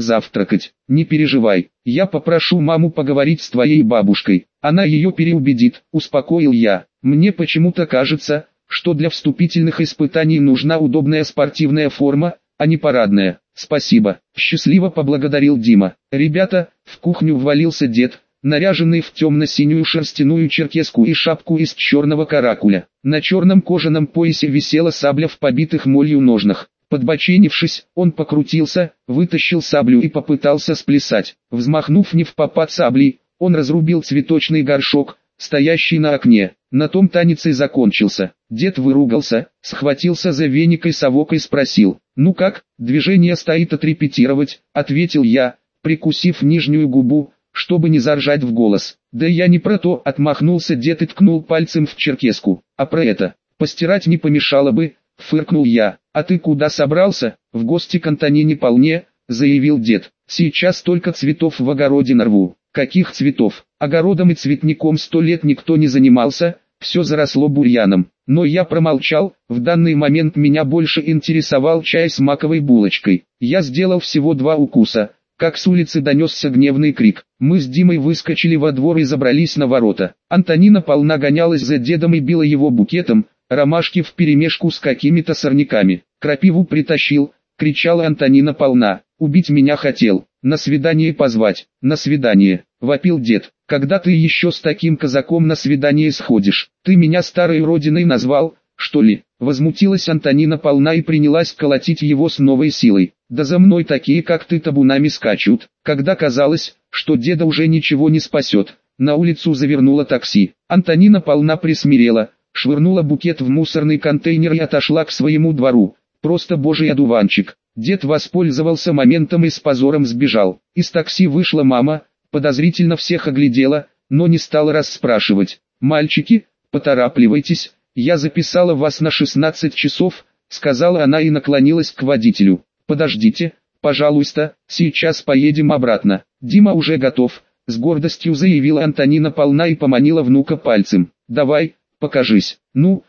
завтракать. Не переживай, я попрошу маму поговорить с твоей бабушкой, она ее переубедит, успокоил я. Мне почему-то кажется, что для вступительных испытаний нужна удобная спортивная форма, а не парадная. Спасибо, счастливо поблагодарил Дима. Ребята, в кухню ввалился дед, наряженный в темно-синюю шерстяную черкеску и шапку из черного каракуля. На черном кожаном поясе висела сабля в побитых молью ножнах. Подбоченившись, он покрутился, вытащил саблю и попытался сплясать. Взмахнув невпопад саблей, он разрубил цветочный горшок, стоящий на окне. На том танец и закончился. Дед выругался, схватился за веник и совок и спросил: «Ну как, движение стоит отрепетировать?» — ответил я, прикусив нижнюю губу, чтобы не заржать в голос. «Да я не про то», — отмахнулся дед и ткнул пальцем в черкеску. «А про это, постирать не помешало бы», — фыркнул я. «А ты куда собрался?» «В гости к Антонине Полне», — заявил дед. «Сейчас только цветов в огороде нарву». «Каких цветов? Огородом и цветником сто лет никто не занимался, все заросло бурьяном». Но я промолчал, в данный момент меня больше интересовал чай с маковой булочкой. Я сделал всего два укуса, как с улицы донесся гневный крик. Мы с Димой выскочили во двор и забрались на ворота. Антонина Полна гонялась за дедом и била его букетом, ромашки вперемешку с какими-то сорняками. «Крапиву притащил», — кричала Антонина Полна. «Убить меня хотел, на свидание позвать». «На свидание», — вопил дед. «Когда ты еще с таким казаком на свидание сходишь? Ты меня старой родиной назвал, что ли?» Возмутилась Антонина Полна и принялась колотить его с новой силой. «Да за мной такие, как ты, табунами скачут». Когда казалось, что деда уже ничего не спасет, на улицу завернуло такси. Антонина Полна присмирела, швырнула букет в мусорный контейнер и отошла к своему двору. Просто божий одуванчик. Дед воспользовался моментом и с позором сбежал. Из такси вышла мама, подозрительно всех оглядела, но не стала расспрашивать. «Мальчики, поторапливайтесь, я записала вас на шестнадцать часов», — сказала она и наклонилась к водителю. «Подождите, пожалуйста, сейчас поедем обратно». «Дима уже готов», — с гордостью заявила Антонина Полна и поманила внука пальцем. «Давай, покажись». «Ну,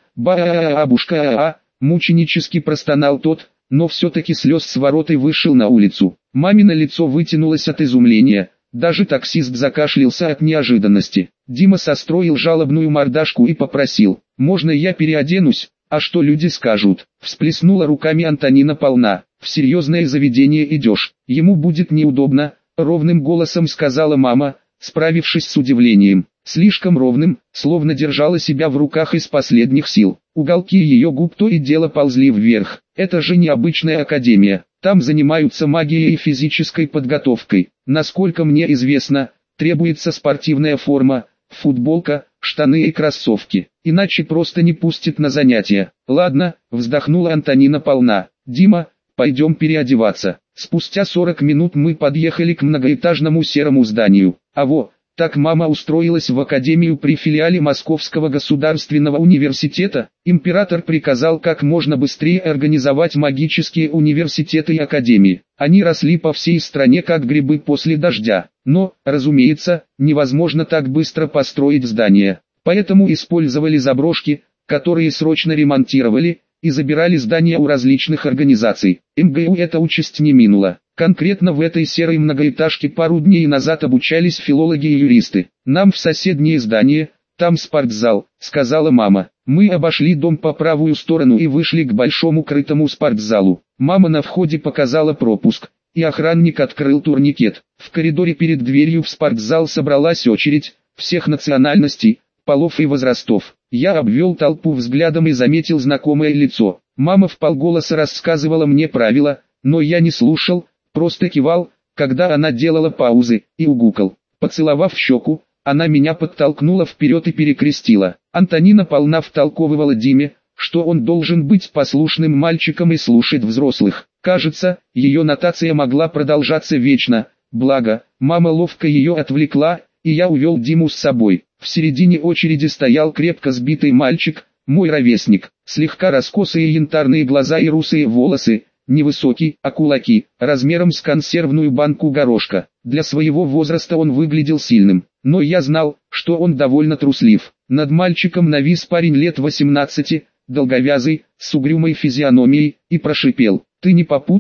бабушка, мученически простонал тот, но все-таки слез с ворот и вышел на улицу. Мамино лицо вытянулось от изумления, даже таксист закашлялся от неожиданности. Дима состроил жалобную мордашку и попросил: «Можно я переоденусь, а что люди скажут?» Всплеснула руками Антонина Полна. «В серьезное заведение идешь, ему будет неудобно», — ровным голосом сказала мама, справившись с удивлением. Слишком ровным, словно держала себя в руках из последних сил. Уголки ее губ то и дело ползли вверх. «Это же необычная академия, там занимаются магией и физической подготовкой. Насколько мне известно, требуется спортивная форма, футболка, штаны и кроссовки, иначе просто не пустят на занятия». «Ладно», — вздохнула Антонина Полна. «Дима, пойдем переодеваться». Спустя сорок минут мы подъехали к многоэтажному серому зданию. А во, так мама устроилась в академию при филиале Московского государственного университета. Император приказал как можно быстрее организовать магические университеты и академии. Они росли по всей стране как грибы после дождя. Но, разумеется, невозможно так быстро построить здания. Поэтому использовали заброшки, которые срочно ремонтировали, и забирали здания у различных организаций. МГУ эта участь не минула. Конкретно в этой серой многоэтажке пару дней назад обучались филологи и юристы. «Нам в соседнее здание, там спортзал», — сказала мама. Мы обошли дом по правую сторону и вышли к большому крытому спортзалу. Мама на входе показала пропуск, и охранник открыл турникет. В коридоре перед дверью в спортзал собралась очередь, всех национальностей, полов и возрастов. Я обвел толпу взглядом и заметил знакомое лицо. Мама вполголоса рассказывала мне правила, но я не слушал, просто кивал, когда она делала паузы, и угукал. Поцеловав щеку, она меня подтолкнула вперед и перекрестила. Антонина Полна втолковывала Диме, что он должен быть послушным мальчиком и слушать взрослых. Кажется, ее нотация могла продолжаться вечно, благо, мама ловко ее отвлекла, и я увел Диму с собой. В середине очереди стоял крепко сбитый мальчик, мой ровесник, слегка раскосые янтарные глаза и русые волосы, невысокий, а кулаки, размером с консервную банку горошка. Для своего возраста он выглядел сильным, но я знал, что он довольно труслив. Над мальчиком навис парень лет восемнадцати, долговязый, с угрюмой физиономией, и прошипел: «Ты не попутал,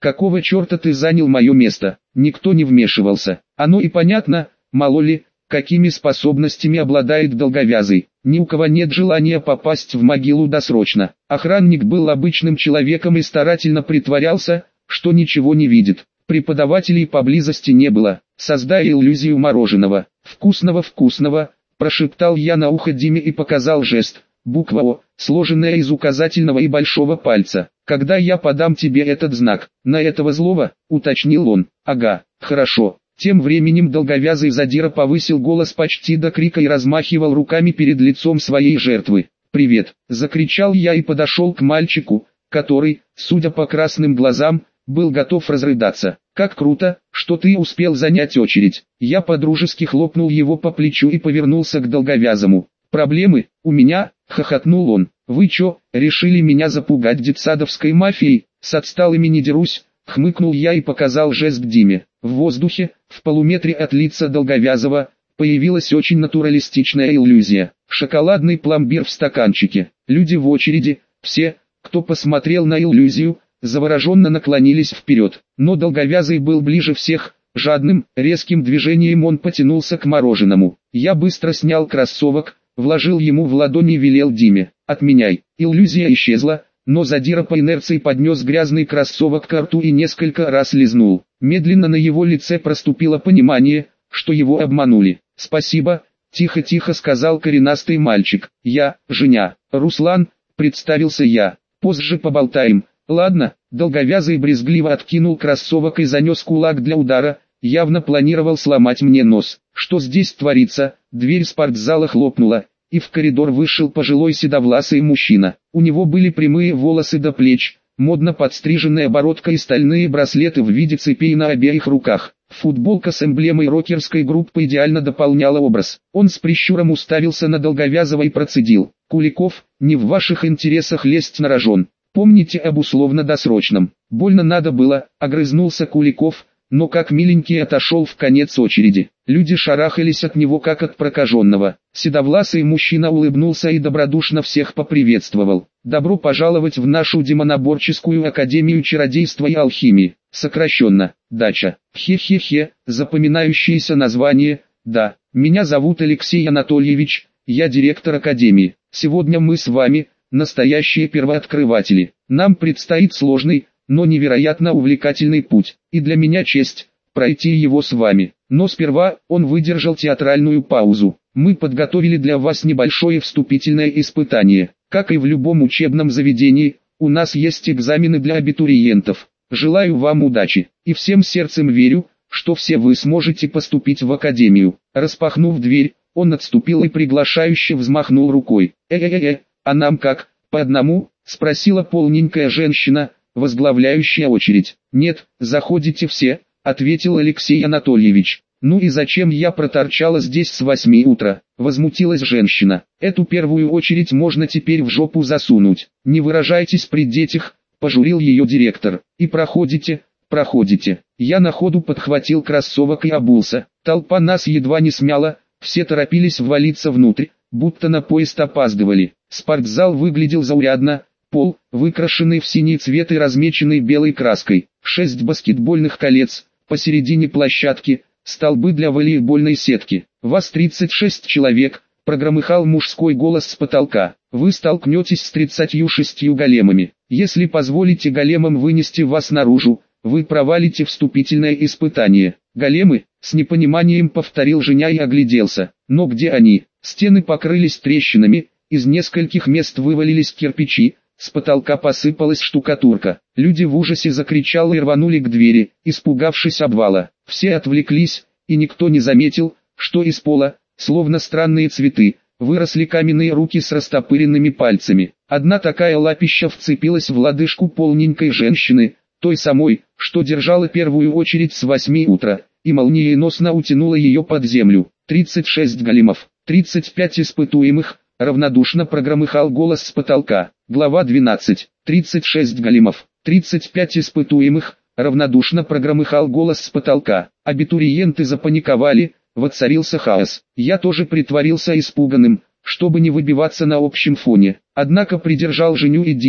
какого черта ты занял мое место? Никто не вмешивался. Оно и понятно, мало ли, какими способностями обладает долговязый. Ни у кого нет желания попасть в могилу досрочно. Охранник был обычным человеком и старательно притворялся, что ничего не видит. Преподавателей поблизости не было. Создая иллюзию мороженого. «Вкусного-вкусного», прошептал я на ухо Диме и показал жест. Буква О, сложенная из указательного и большого пальца. «Когда я подам тебе этот знак, на этого злого?» — уточнил он. «Ага, хорошо». Тем временем долговязый задира повысил голос почти до крика и размахивал руками перед лицом своей жертвы. «Привет!» — закричал я и подошел к мальчику, который, судя по красным глазам, был готов разрыдаться. «Как круто, что ты успел занять очередь!» Я подружески хлопнул его по плечу и повернулся к долговязому. «Проблемы? У меня?» — хохотнул он. «Вы чё, решили меня запугать детсадовской мафией? С отсталыми не дерусь!» — хмыкнул я и показал жест Диме. В воздухе, в полуметре от лица долговязого, появилась очень натуралистичная иллюзия. Шоколадный пломбир в стаканчике. Люди в очереди, все, кто посмотрел на иллюзию, завороженно наклонились вперед. Но долговязый был ближе всех. Жадным, резким движением он потянулся к мороженому. Я быстро снял кроссовок, вложил ему в ладони и велел Диме: «Отменяй». Иллюзия исчезла, но задира по инерции поднес грязный кроссовок к рту и несколько раз лизнул. Медленно на его лице проступило понимание, что его обманули. «Спасибо», — тихо-тихо сказал коренастый мальчик. «Я, Женя, Руслан», — представился я. «Позже поболтаем». «Ладно». Долговязый брезгливо откинул кроссовок и занес кулак для удара, явно планировал сломать мне нос. «Что здесь творится?» Дверь спортзала хлопнула, и в коридор вышел пожилой седовласый мужчина. У него были прямые волосы до плеч, модно подстриженная бородка и стальные браслеты в виде цепей на обеих руках. Футболка с эмблемой рокерской группы идеально дополняла образ. Он с прищуром уставился на долговязого и процедил: «Куликов, не в ваших интересах лезть на рожон. Помните об условно-досрочном». «Больно надо было», — огрызнулся Куликов, но как миленький отошел в конец очереди. Люди шарахались от него как от прокаженного. Седовласый мужчина улыбнулся и добродушно всех поприветствовал. «Добро пожаловать в нашу демоноборческую академию чародейства и алхимии, сокращенно, Дача». Хе-хе-хе, запоминающееся название. «Да, меня зовут Алексей Анатольевич, я директор академии. Сегодня мы с вами, настоящие первооткрыватели. Нам предстоит сложный, но невероятно увлекательный путь, и для меня честь пройти его с вами. Но сперва», — он выдержал театральную паузу, «мы подготовили для вас небольшое вступительное испытание. Как и в любом учебном заведении, у нас есть экзамены для абитуриентов. Желаю вам удачи, и всем сердцем верю, что все вы сможете поступить в академию». Распахнув дверь, он отступил и приглашающе взмахнул рукой. «Э-э-э, а нам как, по одному?» — спросила полненькая женщина, возглавляющая очередь. «Нет, заходите все», — ответил Алексей Анатольевич. «Ну и зачем я проторчала здесь с восьми утра?» — возмутилась женщина. «Эту первую очередь можно теперь в жопу засунуть. Не выражайтесь при детях», — пожурил ее директор. «И проходите, проходите». Я на ходу подхватил кроссовок и обулся. Толпа нас едва не смяла, все торопились ввалиться внутрь, будто на поезд опаздывали. Спортзал выглядел заурядно. Пол, выкрашенный в синий цвет и размеченный белой краской, шесть баскетбольных колец, посередине площадки, столбы для волейбольной сетки. «Вас тридцать шесть человек», — прогромыхал мужской голос с потолка. «Вы столкнетесь с тридцатью шестью големами. Если позволите големам вынести вас наружу, вы провалите вступительное испытание». «Големы?» — с непониманием повторил Женя и огляделся. «Но где они?» Стены покрылись трещинами, из нескольких мест вывалились кирпичи, с потолка посыпалась штукатурка. Люди в ужасе закричали и рванули к двери, испугавшись обвала. Все отвлеклись, и никто не заметил, что из пола, словно странные цветы, выросли каменные руки с растопыренными пальцами. Одна такая лапища вцепилась в лодыжку полненькой женщины, той самой, что держала первую очередь с восьми утра, и молниеносно утянула ее под землю. тридцать шесть големов, тридцать пять испытуемых, равнодушно прогромыхал голос с потолка. Глава двенадцать. тридцать шесть големов, тридцать пять испытуемых, равнодушно прогромыхал голос с потолка. Абитуриенты запаниковали, воцарился хаос. Я тоже притворился испуганным, чтобы не выбиваться на общем фоне. Однако придержал Женю и Диму,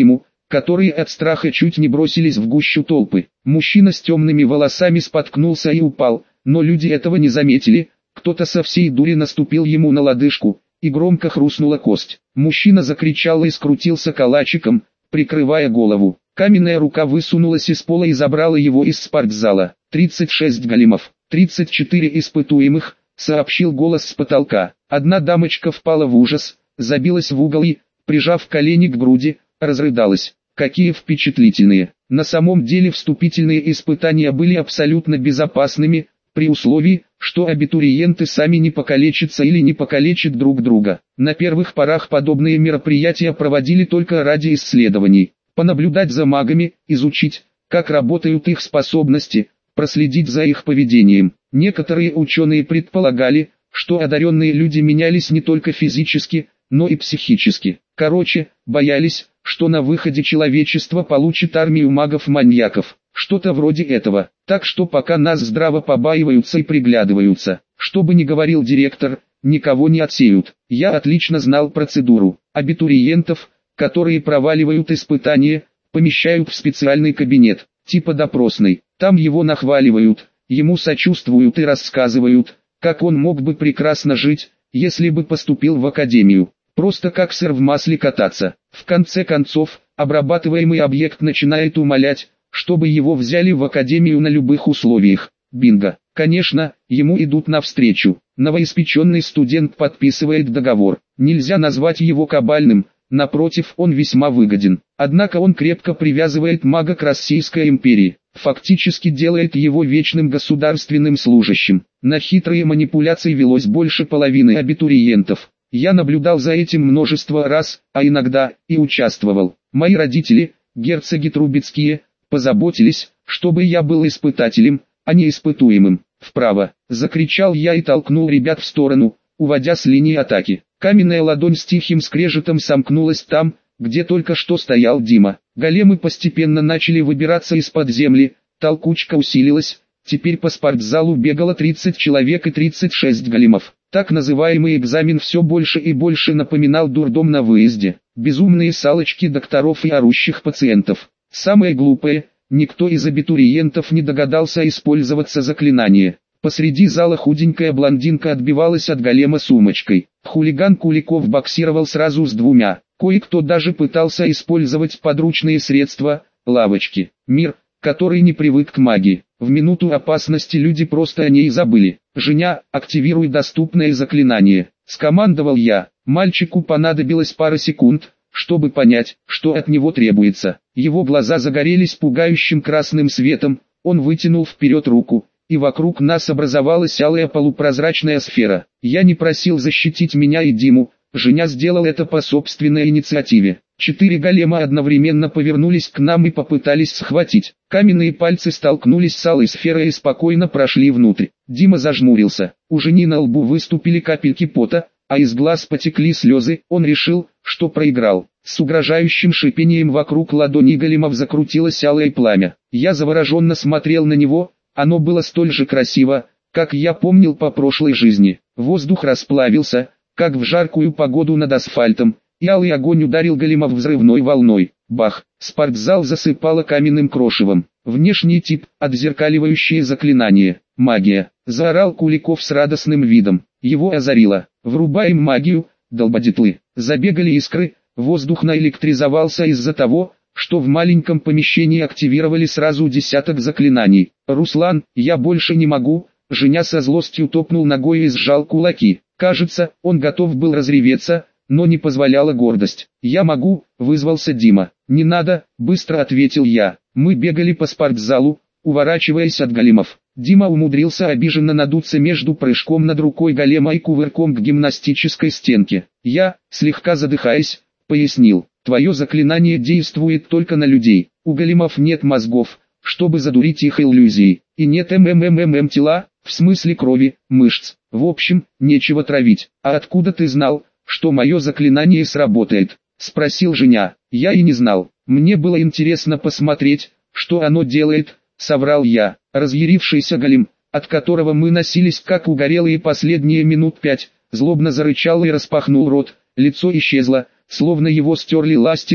которые от страха чуть не бросились в гущу толпы. Мужчина с темными волосами споткнулся и упал, но люди этого не заметили. Кто-то со всей дури наступил ему на лодыжку, и громко хрустнула кость. Мужчина закричал и скрутился калачиком, прикрывая голову. Каменная рука высунулась из пола и забрала его из спортзала. тридцать шесть големов, тридцать четыре испытуемых, сообщил голос с потолка. Одна дамочка впала в ужас, забилась в угол и, прижав колени к груди, разрыдалась. Какие впечатлительные! На самом деле вступительные испытания были абсолютно безопасными, при условии, что абитуриенты сами не покалечатся или не покалечат друг друга. На первых порах подобные мероприятия проводили только ради исследований. Понаблюдать за магами, изучить, как работают их способности, проследить за их поведением. Некоторые ученые предполагали, что одаренные люди менялись не только физически, но и психически. Короче, боялись, что на выходе человечество получит армию магов-маньяков. Что-то вроде этого. Так что пока нас здраво побаиваются и приглядываются. Что бы ни говорил директор, никого не отсеют. Я отлично знал процедуру. Абитуриентов, которые проваливают испытания, помещают в специальный кабинет, типа допросной. Там его нахваливают, ему сочувствуют и рассказывают, как он мог бы прекрасно жить, если бы поступил в академию. Просто как сыр в масле кататься. В конце концов, обрабатываемый объект начинает умолять, чтобы его взяли в академию на любых условиях. Бинго. Конечно, ему идут навстречу. Новоиспеченный студент подписывает договор. Нельзя назвать его кабальным, напротив, он весьма выгоден. Однако он крепко привязывает мага к Российской империи. Фактически делает его вечным государственным служащим. На хитрые манипуляции велось больше половины абитуриентов. Я наблюдал за этим множество раз, а иногда и участвовал. Мои родители, герцоги Трубецкие, позаботились, чтобы я был испытателем, а не испытуемым. «Вправо!» – закричал я и толкнул ребят в сторону, уводя с линии атаки. Каменная ладонь с тихим скрежетом сомкнулась там, где только что стоял Дима. Големы постепенно начали выбираться из-под земли, толкучка усилилась, теперь по спортзалу бегало тридцать человек и тридцать шесть големов. Так называемый экзамен все больше и больше напоминал дурдом на выезде. Безумные салочки докторов и орущих пациентов. Самое глупое, никто из абитуриентов не догадался использоваться заклинание. Посреди зала худенькая блондинка отбивалась от голема сумочкой. Хулиган Куликов боксировал сразу с двумя. Кое-кто даже пытался использовать подручные средства, лавочки. Мир, который не привык к магии. В минуту опасности люди просто о ней забыли. «Женя, активируй доступное заклинание», — скомандовал я. Мальчику понадобилось пара секунд, чтобы понять, что от него требуется. Его глаза загорелись пугающим красным светом, он вытянул вперед руку, и вокруг нас образовалась алая полупрозрачная сфера. Я не просил защитить меня и Диму, Женя сделал это по собственной инициативе. Четыре голема одновременно повернулись к нам и попытались схватить. Каменные пальцы столкнулись с алой сферой и спокойно прошли внутрь. Дима зажмурился. У Жени на лбу выступили капельки пота, а из глаз потекли слезы. Он решил, что проиграл. С угрожающим шипением вокруг ладони големов закрутилось алое пламя. Я завороженно смотрел на него, оно было столь же красиво, как я помнил по прошлой жизни. Воздух расплавился, как в жаркую погоду над асфальтом, и алый огонь ударил големов взрывной волной. Бах! Спортзал засыпало каменным крошевом. Внешний тип, отзеркаливающее заклинание. Магия! Заорал Куликов с радостным видом. Его озарило. Врубаем магию, долбодятлы. Забегали искры, воздух наэлектризовался из-за того, что в маленьком помещении активировали сразу десяток заклинаний. «Руслан, я больше не могу», Женя со злостью топнул ногой и сжал кулаки. Кажется, он готов был разреветься, но не позволяла гордость. «Я могу», — вызвался Дима. «Не надо», — быстро ответил я. Мы бегали по спортзалу, уворачиваясь от големов. Дима умудрился обиженно надуться между прыжком над рукой голема и кувырком к гимнастической стенке. Я, слегка задыхаясь, пояснил: «Твое заклинание действует только на людей. У големов нет мозгов, чтобы задурить их иллюзией. И нет ММММ тела, в смысле крови, мышц. В общем, нечего травить». «А откуда ты знал, что мое заклинание сработает?» — спросил Женя. «Я и не знал. Мне было интересно посмотреть, что оно делает», — соврал я. Разъярившийся голем, от которого мы носились как угорелые последние минут пять, злобно зарычал и распахнул рот, лицо исчезло, словно его стерли ластиком,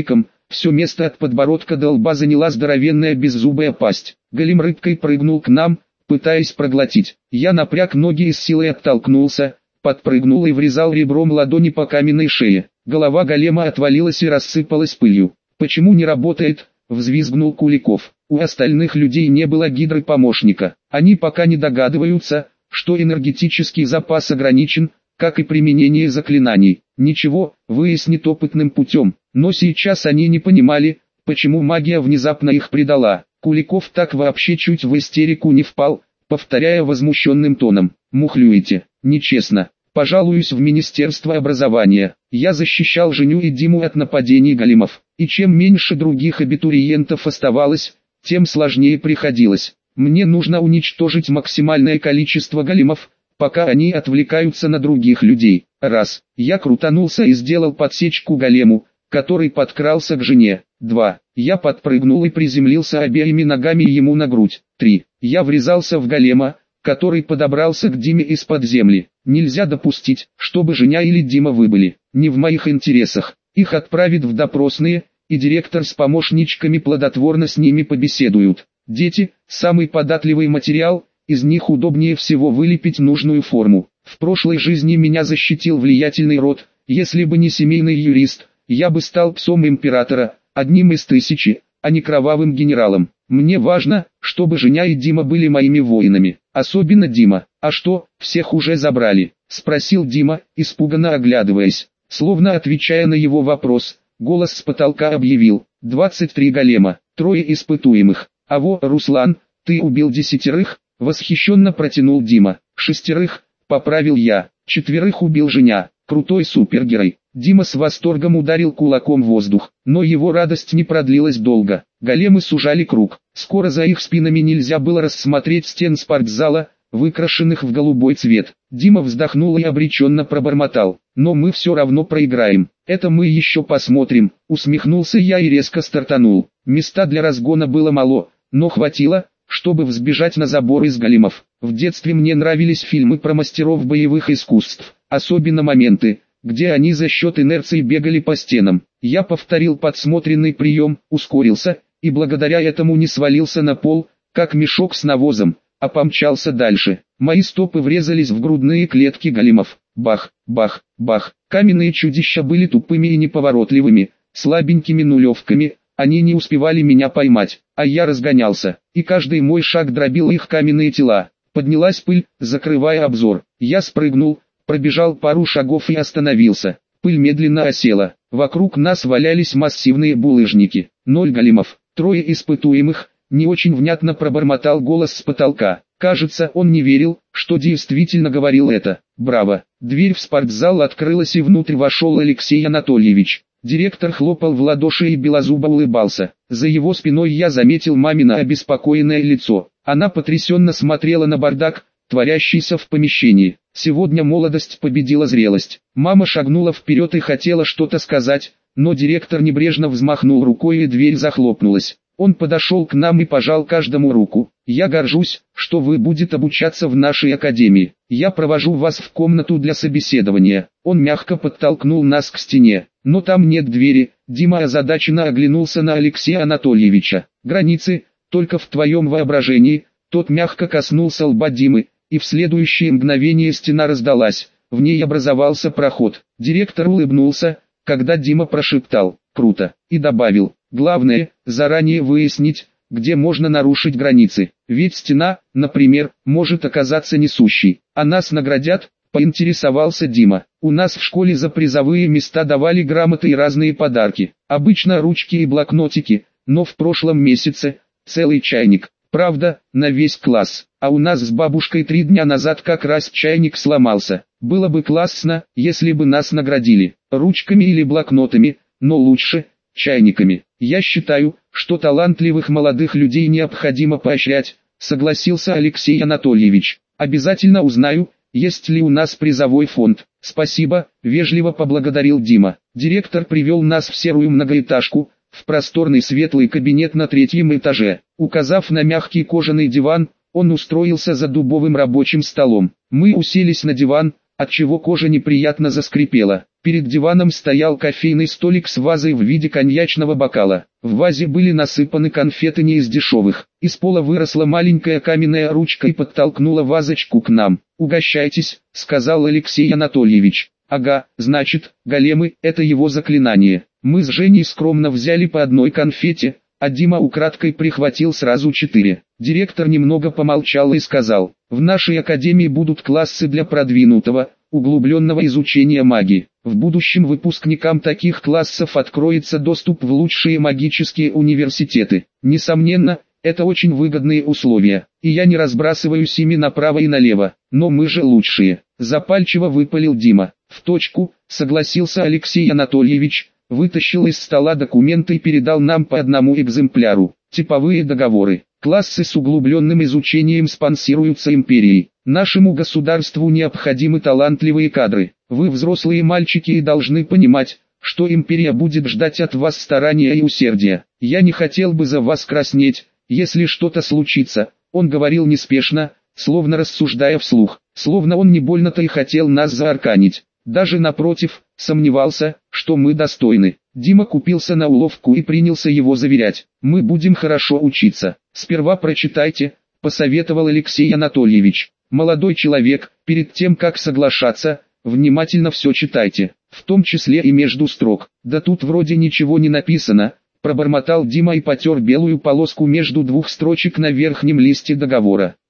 Все место от подбородка до лба заняла здоровенная беззубая пасть. Голем рыбкой прыгнул к нам, пытаясь проглотить. Я напряг ноги и с силой оттолкнулся, подпрыгнул и врезал ребром ладони по каменной шее. Голова голема отвалилась и рассыпалась пылью. «Почему не работает?» — взвизгнул Куликов. «У остальных людей не было гидропомощника. Они пока не догадываются, что энергетический запас ограничен, как и применение заклинаний. Ничего, выяснит опытным путем». Но сейчас они не понимали, почему магия внезапно их предала. Куликов так вообще чуть в истерику не впал, повторяя возмущенным тоном: «Мухлюете, нечестно. Пожалуюсь в Министерство образования». Я защищал Женю и Диму от нападений големов, и чем меньше других абитуриентов оставалось, тем сложнее приходилось. Мне нужно уничтожить максимальное количество големов, пока они отвлекаются на других людей. Раз, я крутанулся и сделал подсечку голему, который подкрался к Жене. Два, я подпрыгнул и приземлился обеими ногами ему на грудь. Три, я врезался в голема, который подобрался к Диме из-под земли. Нельзя допустить, чтобы Женя или Дима выбыли. Не в моих интересах. Их отправят в допросные, и директор с помощничками плодотворно с ними побеседуют. Дети – самый податливый материал, из них удобнее всего вылепить нужную форму. В прошлой жизни меня защитил влиятельный род, если бы не семейный юрист, я бы стал псом императора, одним из тысячи, а не кровавым генералом. Мне важно, чтобы Женя и Дима были моими воинами, особенно Дима. «А что, всех уже забрали?» – спросил Дима, испуганно оглядываясь. Словно отвечая на его вопрос, голос с потолка объявил: «двадцать три голема, трое испытуемых». «А во, Руслан, ты убил десятерых?» – восхищенно протянул Дима. «Шестерых», – поправил я, – «четверых убил Женя, крутой супергерой». Дима с восторгом ударил кулаком в воздух, но его радость не продлилась долго. Големы сужали круг. Скоро за их спинами нельзя было рассмотреть стен спортзала, выкрашенных в голубой цвет. Дима вздохнул и обреченно пробормотал: «Но мы все равно проиграем». «Это мы еще посмотрим», — усмехнулся я и резко стартанул. Места для разгона было мало, но хватило, чтобы взбежать на забор из големов. В детстве мне нравились фильмы про мастеров боевых искусств, особенно моменты, где они за счет инерции бегали по стенам. Я повторил подсмотренный прием, ускорился, и благодаря этому не свалился на пол, как мешок с навозом, а помчался дальше. Мои стопы врезались в грудные клетки големов. Бах, бах, бах. Каменные чудища были тупыми и неповоротливыми, слабенькими нулевками, они не успевали меня поймать, а я разгонялся, и каждый мой шаг дробил их каменные тела. Поднялась пыль, закрывая обзор. Я спрыгнул, пробежал пару шагов и остановился. Пыль медленно осела. Вокруг нас валялись массивные булыжники. Ноль големов, трое испытуемых. Не очень внятно пробормотал голос с потолка. Кажется, он не верил, что действительно говорил это. Браво. Дверь в спортзал открылась и внутрь вошел Алексей Анатольевич. Директор хлопал в ладоши и белозубо улыбался. За его спиной я заметил мамино обеспокоенное лицо. Она потрясенно смотрела на бардак, творящийся в помещении. Сегодня молодость победила зрелость. Мама шагнула вперед и хотела что-то сказать, но директор небрежно взмахнул рукой и дверь захлопнулась. Он подошел к нам и пожал каждому руку. «Я горжусь, что вы будете обучаться в нашей академии. Я провожу вас в комнату для собеседования». Он мягко подтолкнул нас к стене. «Но там нет двери». Дима озадаченно оглянулся на Алексея Анатольевича. «Границы, только в твоем воображении». Тот мягко коснулся лба Димы, и в следующее мгновение стена раздалась. В ней образовался проход. Директор улыбнулся, когда Дима прошептал «Круто», и добавил: «Главное, заранее выяснить, где можно нарушить границы. Ведь стена, например, может оказаться несущей. А нас наградят?» — поинтересовался Дима. «У нас в школе за призовые места давали грамоты и разные подарки. Обычно ручки и блокнотики, но в прошлом месяце целый чайник. Правда, на весь класс. А у нас с бабушкой три дня назад как раз чайник сломался. Было бы классно, если бы нас наградили ручками или блокнотами, но лучше чайниками. Я считаю, что талантливых молодых людей необходимо поощрять», — согласился Алексей Анатольевич. «Обязательно узнаю, есть ли у нас призовой фонд». «Спасибо», — вежливо поблагодарил Дима. Директор привел нас в серую многоэтажку, в просторный светлый кабинет на третьем этаже. Указав на мягкий кожаный диван, он устроился за дубовым рабочим столом. Мы уселись на диван, отчего кожа неприятно заскрипела. Перед диваном стоял кофейный столик с вазой в виде коньячного бокала. В вазе были насыпаны конфеты не из дешевых. Из пола выросла маленькая каменная ручка и подтолкнула вазочку к нам. «Угощайтесь», — сказал Алексей Анатольевич. «Ага, значит, големы — это его заклинание». Мы с Женей скромно взяли по одной конфете, а Дима украдкой прихватил сразу четыре. Директор немного помолчал и сказал: «В нашей академии будут классы для продвинутого, углубленного изучения магии. В будущем выпускникам таких классов откроется доступ в лучшие магические университеты. Несомненно, это очень выгодные условия, и я не разбрасываюсь ими направо и налево, но мы же лучшие», — запальчиво выпалил Дима. «В точку», — согласился Алексей Анатольевич, вытащил из стола документы и передал нам по одному экземпляру. Типовые договоры. Классы с углубленным изучением спонсируются империей. Нашему государству необходимы талантливые кадры. Вы взрослые мальчики и должны понимать, что империя будет ждать от вас старания и усердия. Я не хотел бы за вас краснеть, если что-то случится». Он говорил неспешно, словно рассуждая вслух, словно он не больно-то и хотел нас заарканить. Даже напротив, сомневался, что мы достойны. Дима купился на уловку и принялся его заверять: «Мы будем хорошо учиться. Сперва прочитайте», — посоветовал Алексей Анатольевич. «Молодой человек, перед тем как соглашаться, внимательно все читайте, в том числе и между строк». «Да тут вроде ничего не написано», — пробормотал Дима и потер белую полоску между двух строчек на верхнем листе договора.